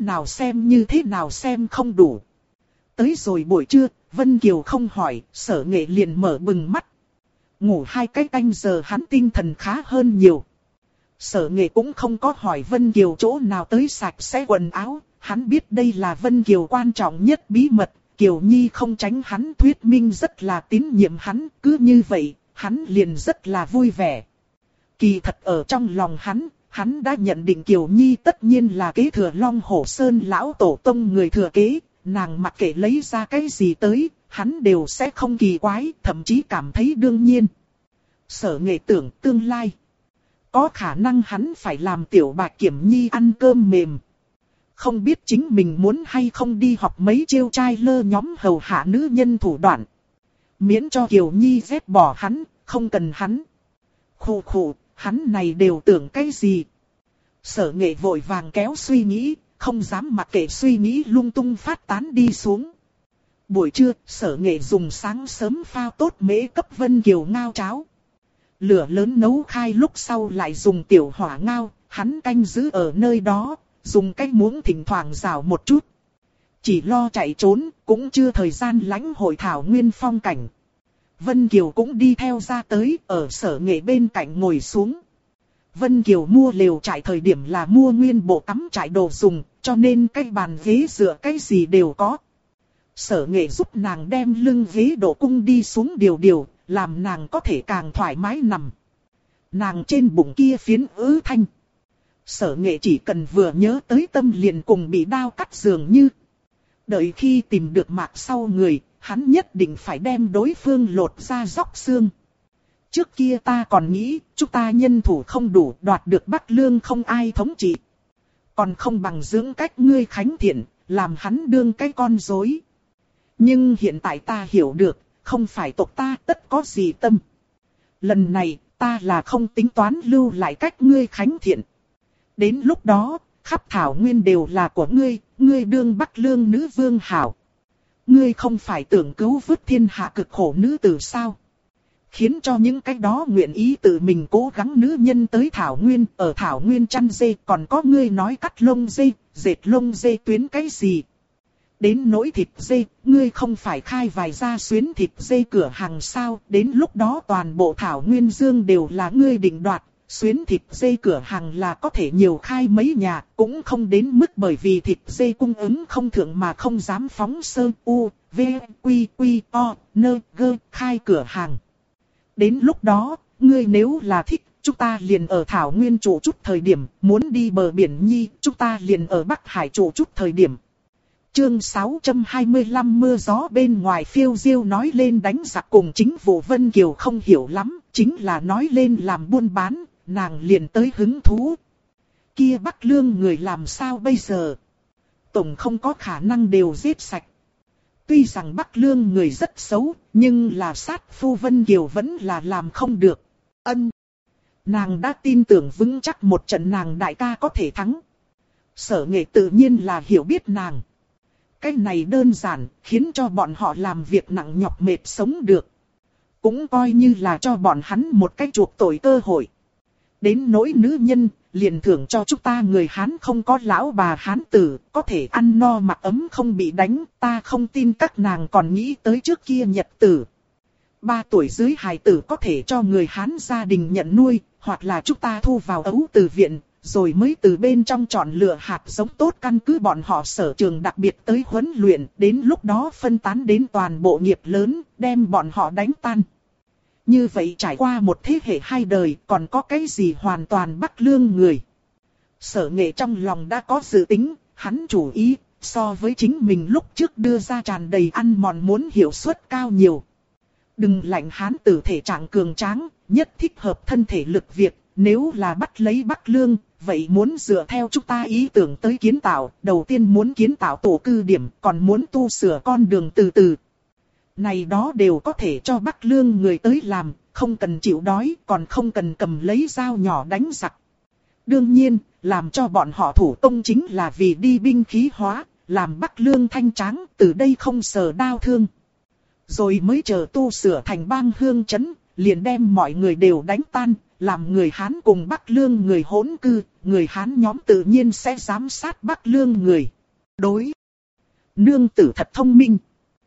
nào xem không đủ. Tới rồi buổi trưa, Vân Kiều không hỏi, Sở Nghệ liền mở bừng mắt. Ngủ 2 cái canh giờ hắn tinh thần khá hơn nhiều. Sở Nghệ cũng không có hỏi Vân Kiều chỗ nào tới sạch sẽ quần áo, hắn biết đây là Vân Kiều quan trọng nhất bí mật. Kiều Nhi không tránh hắn thuyết minh rất là tín nhiệm hắn, cứ như vậy, hắn liền rất là vui vẻ. Kỳ thật ở trong lòng hắn đã nhận định Kiều Nhi tất nhiên là kế thừa Long Hổ Sơn lão tổ tông người thừa kế, nàng mặc kệ lấy ra cái gì tới, hắn đều sẽ không kỳ quái, thậm chí cảm thấy đương nhiên. Sở Nghệ tưởng tương lai, có khả năng hắn phải làm tiểu Bạch Kiểm Nhi ăn cơm mềm. Không biết chính mình muốn hay không đi học mấy chiêu trai lơ nhóm hầu hạ nữ nhân thủ đoạn. Miễn cho Kiều Nhi ghét bỏ hắn, không cần hắn. Khụ khụ, hắn này đều tưởng cái gì. Sở Nghệ vội vàng kéo suy nghĩ, không dám mặc kệ suy nghĩ lung tung phát tán đi xuống. Buổi trưa, Sở Nghệ dùng sáng sớm pha tốt mễ cấp Vân Kiều ngao cháo. Lửa lớn nấu khai lúc sau lại dùng tiểu hỏa ngao, hắn canh giữ ở nơi đó. Dùng cái muỗng thỉnh thoảng rào một chút. Chỉ lo chạy trốn, cũng chưa thời gian lãnh hội thảo nguyên phong cảnh. Vân Kiều cũng đi theo ra tới, ở Sở Nghệ bên cạnh ngồi xuống. Vân Kiều mua lều trại thời điểm là mua nguyên bộ tắm trại đồ dùng, cho nên cái bàn ghế dựa cái gì đều có. Sở Nghệ giúp nàng đem lưng ghế độ cung đi xuống điều, làm nàng có thể càng thoải mái nằm. Nàng trên bụng kia phiến ứ thanh. Sở Nghệ chỉ cần vừa nhớ tới tâm liền cùng bị đao cắt dường như. Đợi khi tìm được mạc sau người, hắn nhất định phải đem đối phương lột ra róc xương. Trước kia ta còn nghĩ, chúng ta nhân thủ không đủ, đoạt được Bắc Lương không ai thống trị. Còn không bằng dưỡng cách ngươi Khánh Thiện, làm hắn đương cái con rối. Nhưng hiện tại ta hiểu được, không phải tộc ta tất có gì tâm. Lần này, ta là không tính toán lưu lại cách ngươi Khánh Thiện. Đến lúc đó, khắp thảo nguyên đều là của ngươi đương Bắc Lương nữ vương hảo. Ngươi không phải tưởng cứu vớt thiên hạ cực khổ nữ tử sao? Khiến cho những cái đó nguyện ý tự mình cố gắng nữ nhân tới thảo nguyên, ở thảo nguyên chăn dê, còn có ngươi nói cắt lông dê, dệt lông dê tuyến cái gì? Đến nỗi thịt dê, ngươi không phải khai vài gia xuyến thịt dê cửa hàng sao? Đến lúc đó toàn bộ thảo nguyên dương đều là ngươi định đoạt. Xuyến thịt dê cửa hàng là có thể nhiều khai mấy nhà, cũng không đến mức bởi vì thịt dê cung ứng không thượng mà không dám phóng sơ u, v, quy, o, nơ, gơ, khai cửa hàng. Đến lúc đó, ngươi nếu là thích, chúng ta liền ở Thảo Nguyên trụ chút thời điểm, muốn đi bờ biển Nhi, chúng ta liền ở Bắc Hải trụ chút thời điểm. Chương 625 mưa gió bên ngoài phiêu diêu nói lên đánh giặc cùng chính vụ Vân Kiều không hiểu lắm, chính là nói lên làm buôn bán, nàng liền tới hứng thú. Kia Bắc Lương người làm sao bây giờ? Tổng không có khả năng đều giết sạch. Tuy rằng Bắc Lương người rất xấu, nhưng là sát phu Vân Kiều vẫn là làm không được. Nàng đã tin tưởng vững chắc một trận nàng đại ca có thể thắng. Sở Nghệ tự nhiên là hiểu biết nàng. Cái này đơn giản, khiến cho bọn họ làm việc nặng nhọc mệt sống được. Cũng coi như là cho bọn hắn một cái chuộc tội cơ hội. Đến nỗi nữ nhân, liền thưởng cho chúng ta người Hán không có lão bà Hán tử, có thể ăn no mặc ấm không bị đánh, ta không tin các nàng còn nghĩ tới trước kia nhật tử. 3 tuổi dưới hài tử có thể cho người Hán gia đình nhận nuôi, hoặc là chúng ta thu vào ấu từ viện, rồi mới từ bên trong chọn lựa hạt giống tốt căn cứ bọn họ sở trường đặc biệt tới huấn luyện, đến lúc đó phân tán đến toàn bộ nghiệp lớn, đem bọn họ đánh tan. Như vậy trải qua một thế hệ 2 đời, còn có cái gì hoàn toàn Bắc Lương người. Sở Nghệ trong lòng đã có dự tính, hắn chủ ý, so với chính mình lúc trước đưa ra tràn đầy ăn mòn muốn hiệu suất cao nhiều. Đừng lạnh Hán tử thể trạng cường tráng, nhất thích hợp thân thể lực việc, nếu là bắt lấy Bắc Lương, vậy muốn dựa theo chúng ta ý tưởng tới kiến tạo, đầu tiên muốn kiến tạo tổ cư điểm, còn muốn tu sửa con đường từ từ. Này đó đều có thể cho Bắc Lương người tới làm, không cần chịu đói, còn không cần cầm lấy dao nhỏ đánh giặc. Đương nhiên, làm cho bọn họ thủ công chính là vì đi binh khí hóa, làm Bắc Lương thanh tráng, từ đây không sờ đao thương. Rồi mới chờ tu sửa thành bang hương trấn, liền đem mọi người đều đánh tan, làm người Hán cùng Bắc Lương người hỗn cư, người Hán nhóm tự nhiên sẽ giám sát Bắc Lương người. Đối. Nương tử thật thông minh.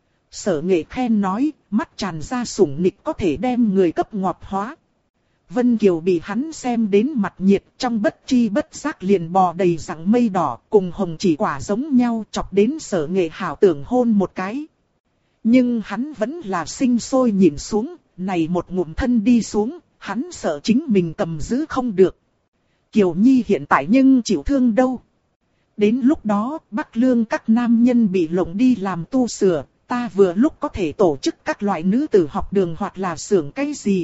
Sở Nghệ khen nói, mắt tràn ra sủng nịch có thể đem người cấp ngọt hóa. Vân Kiều bị hắn xem đến mặt nhiệt, trong bất tri bất giác liền bò đầy rặng mây đỏ, cùng hồng chỉ quả giống nhau, chọc đến Sở Nghệ hảo tưởng hôn một cái. Nhưng hắn vẫn là sinh sôi nhìn xuống, này một ngụm thân đi xuống, hắn sợ chính mình cầm giữ không được. Kiều Nhi hiện tại nhưng chịu thương đâu. Đến lúc đó, Bắc Lương các nam nhân bị lộng đi làm tu sửa, ta vừa lúc có thể tổ chức các loại nữ tử học đường hoặc là xưởng cái gì.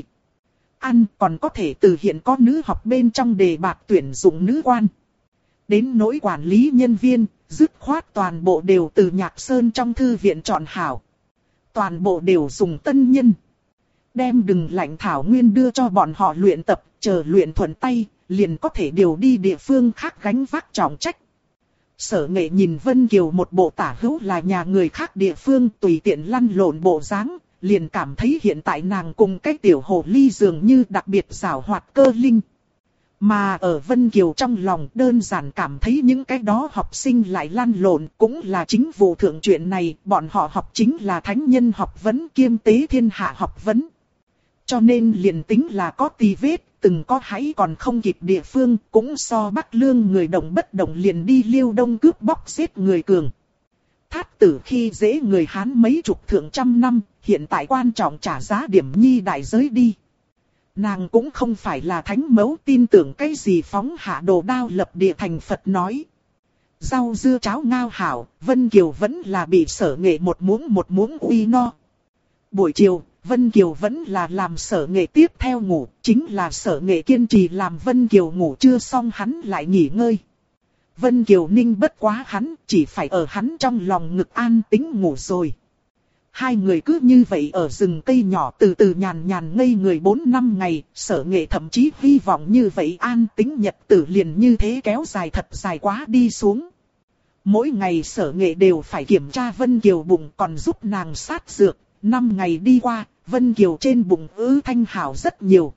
Ăn còn có thể từ hiện có nữ học bên trong đề bạt tuyển dụng nữ quan. Đến nỗi quản lý nhân viên, dứt khoát toàn bộ đều từ Nhạc Sơn trong thư viện chọn hảo. Toàn bộ đều dùng tân nhân. Đem đừng lạnh thảo nguyên đưa cho bọn họ luyện tập, chờ luyện thuận tay, liền có thể điều đi địa phương khác gánh vác trọng trách. Sở Nghệ nhìn Vân Kiều một bộ tả hữu là nhà người khác địa phương tùy tiện lăn lộn bộ dáng, liền cảm thấy hiện tại nàng cùng cái tiểu hồ ly dường như đặc biệt giảo hoạt cơ linh. Mà ở Vân Kiều trong lòng đơn giản cảm thấy những cái đó học sinh lại lăn lộn cũng là chính vụ thượng chuyện này, bọn họ học chính là thánh nhân học vấn kiêm tế thiên hạ học vấn. Cho nên liền tính là có tì vết, từng có hãy còn không kịp địa phương, cũng so Bắc Lương người động bất động liền đi Liêu Đông cướp bóc giết người cường. Thát tử khi dễ người Hán mấy chục thượng trăm năm, hiện tại quan trọng trả giá điểm nhi đại giới đi. Nàng cũng không phải là thánh mẫu tin tưởng cái gì phóng hạ đồ đao lập địa thành Phật nói. Rau dưa cháo ngao hảo, Vân Kiều vẫn là bị Sở Nghệ một muỗng uy no. Buổi chiều, Vân Kiều vẫn là làm Sở Nghệ tiếp theo ngủ, chính là Sở Nghệ kiên trì làm Vân Kiều ngủ chưa xong hắn lại nghỉ ngơi. Vân Kiều ninh bất quá hắn, chỉ phải ở hắn trong lòng ngực an tĩnh ngủ rồi. Hai người cứ như vậy ở rừng cây nhỏ từ từ nhàn nhàn ngây người 4-5 ngày, Sở Nghệ thậm chí hy vọng như vậy an tĩnh nhật tử liền như thế kéo dài thật dài quá đi xuống. Mỗi ngày Sở Nghệ đều phải kiểm tra Vân Kiều bụng còn giúp nàng sát dược, 5 ngày đi qua, Vân Kiều trên bụng thanh hảo rất nhiều.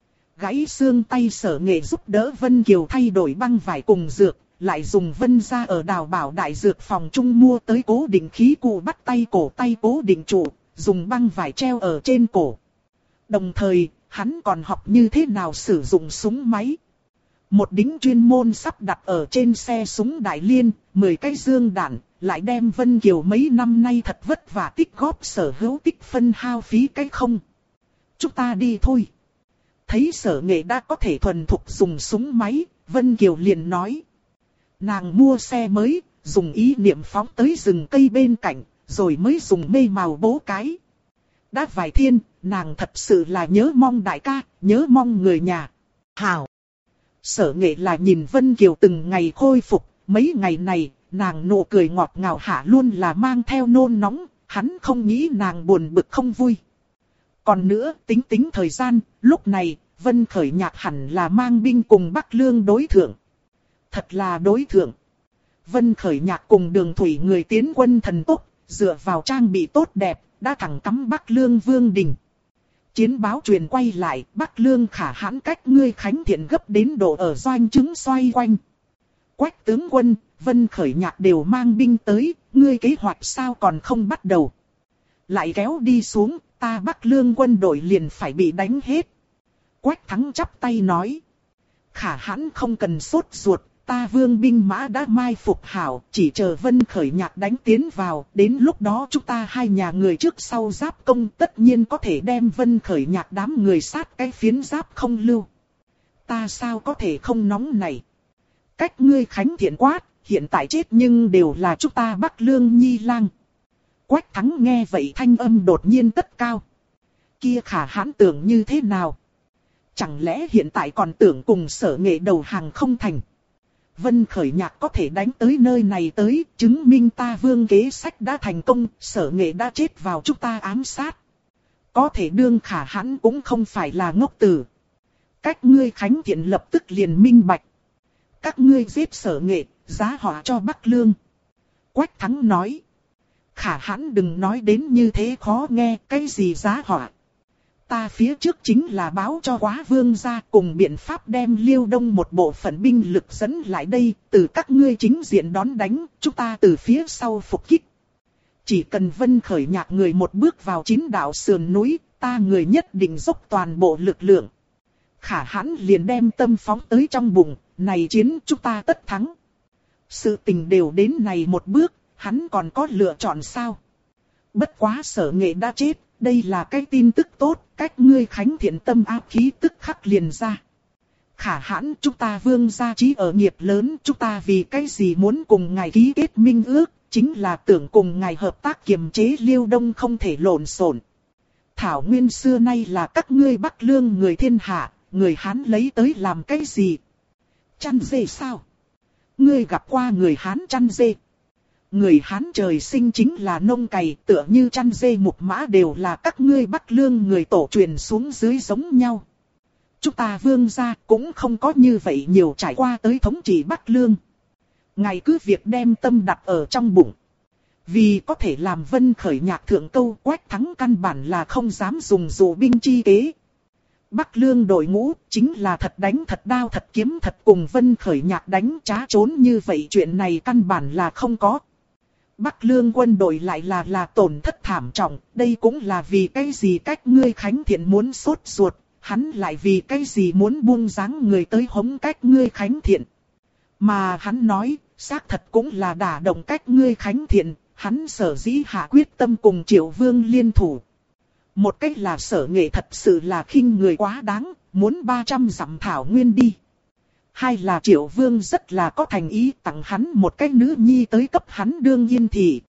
Gãy xương tay Sở Nghệ giúp đỡ Vân Kiều thay đổi băng vải cùng dược. Lại dùng Vân ra ở Đào Bảo đại dược phòng trung mua tới cố định khí cụ bắt tay cổ tay cố định trụ, dùng băng vải treo ở trên cổ. Đồng thời, hắn còn học như thế nào sử dụng súng máy. Một đính chuyên môn sắp đặt ở trên xe súng đại liên, 10 cái dương đạn, lại đem Vân Kiều mấy năm nay thật vất vả tích góp sở hữu tích phân hao phí cái không. chúng ta đi thôi. Thấy Sở Nghệ đã có thể thuần thục dùng súng máy, Vân Kiều liền nói. Nàng mua xe mới, dùng ý niệm phóng tới rừng cây bên cạnh, rồi mới dùng mê màu bố cái. Đã vài thiên, nàng thật sự là nhớ mong đại ca, nhớ mong người nhà. Hảo! Sở Nghệ là nhìn Vân Kiều từng ngày khôi phục, mấy ngày này, nàng nụ cười ngọt ngào hạ luôn là mang theo nôn nóng, hắn không nghĩ nàng buồn bực không vui. Còn nữa, tính thời gian, lúc này, Vân Khởi Nhạc hẳn là mang binh cùng Bắc Lương đối thượng. Thật là đối thượng. Vân Khởi Nhạc cùng Đường Thủy người tiến quân thần tốc, dựa vào trang bị tốt đẹp, đã thẳng cắm Bắc Lương Vương Đình. Chiến báo truyền quay lại, Bắc Lương Khả Hãn cách ngươi Khánh Thiện gấp đến độ ở doanh trướng xoay quanh. Quách tướng quân, Vân Khởi Nhạc đều mang binh tới, ngươi kế hoạch sao còn không bắt đầu. Lại kéo đi xuống, ta Bắc Lương quân đội liền phải bị đánh hết. Quách Thắng chắp tay nói. Khả Hãn không cần sốt ruột, ta Vương binh mã đã mai phục hảo, chỉ chờ Vân Khởi Nhạc đánh tiến vào, đến lúc đó chúng ta hai nhà người trước sau giáp công tất nhiên có thể đem Vân Khởi Nhạc đám người sát cái phiến giáp không lưu. Ta sao có thể không nóng này. Cách ngươi Khánh Thiện quát, hiện tại chết nhưng đều là chúng ta Bắc Lương nhi lang. Quách Thắng nghe vậy thanh âm đột nhiên tất cao. Kia Khả Hãn tưởng như thế nào? Chẳng lẽ hiện tại còn tưởng cùng Sở Nghệ đầu hàng không thành? Vân Khởi Nhạc có thể đánh tới nơi này tới, chứng minh ta Vương kế sách đã thành công, Sở Nghệ đã chết vào chúng ta ám sát. Có thể đương Khả Hãn cũng không phải là ngốc tử. Cách ngươi Khánh Thiện lập tức liền minh bạch. Các ngươi giết Sở Nghệ, giá họa cho Bắc Lương. Quách Thắng nói. Khả Hãn đừng nói đến như thế khó nghe, cái gì giá họa. Ta phía trước chính là báo cho Quá Vương gia cùng biện pháp đem Liêu Đông một bộ phận binh lực dẫn lại đây, từ các ngươi chính diện đón đánh, chúng ta từ phía sau phục kích. Chỉ cần Vân Khởi Nhạc người một bước vào chín đạo sườn núi, ta người nhất định dốc toàn bộ lực lượng. Khả Hãn liền đem tâm phóng tới trong bụng, này chiến chúng ta tất thắng. Sự tình đều đến này một bước, hắn còn có lựa chọn sao? Bất quá Sở Nghệ đã chết, đây là cái tin tức tốt, cách ngươi Khánh Thiện tâm áp khí tức khắc liền ra. Khả Hãn, chúng ta Vương gia trí ở nghiệp lớn, chúng ta vì cái gì muốn cùng ngài ký kết minh ước, chính là tưởng cùng ngài hợp tác kiềm chế Liêu Đông không thể lộn xộn. Thảo nguyên xưa nay là các ngươi Bắc Lương người thiên hạ, người Hán lấy tới làm cái gì? Chăn dê sao? Ngươi gặp qua người Hán chăn dê? Người Hán trời sinh chính là nông cày, tựa như chăn dê mục mã đều là các ngươi Bắc Lương người tổ truyền xuống dưới giống nhau. Chúng ta Vương gia cũng không có như vậy nhiều trải qua tới thống trị Bắc Lương. Ngài cứ việc đem tâm đặt ở trong bụng. Vì có thể làm Vân Khởi Nhạc thượng câu, Quách Thắng căn bản là không dám dùng dụ binh chi kế. Bắc Lương đội ngũ chính là thật đánh thật đao thật kiếm thật cùng Vân Khởi Nhạc đánh trá trốn như vậy, chuyện này căn bản là không có. Bắc Lương quân đội lại là tổn thất thảm trọng, đây cũng là vì cái gì cách ngươi Khánh Thiện muốn sốt ruột, hắn lại vì cái gì muốn buông dáng người tới hống cách ngươi Khánh Thiện. Mà hắn nói, xác thật cũng là đả động cách ngươi Khánh Thiện, hắn sở dĩ hạ quyết tâm cùng Triệu Vương liên thủ. Một cách là Sở Nghệ thật sự là khinh người quá đáng, muốn 300 dặm thảo nguyên đi. Hai là Triệu Vương rất là có thành ý tặng hắn một cái nữ nhi tới cấp hắn đương yên thị,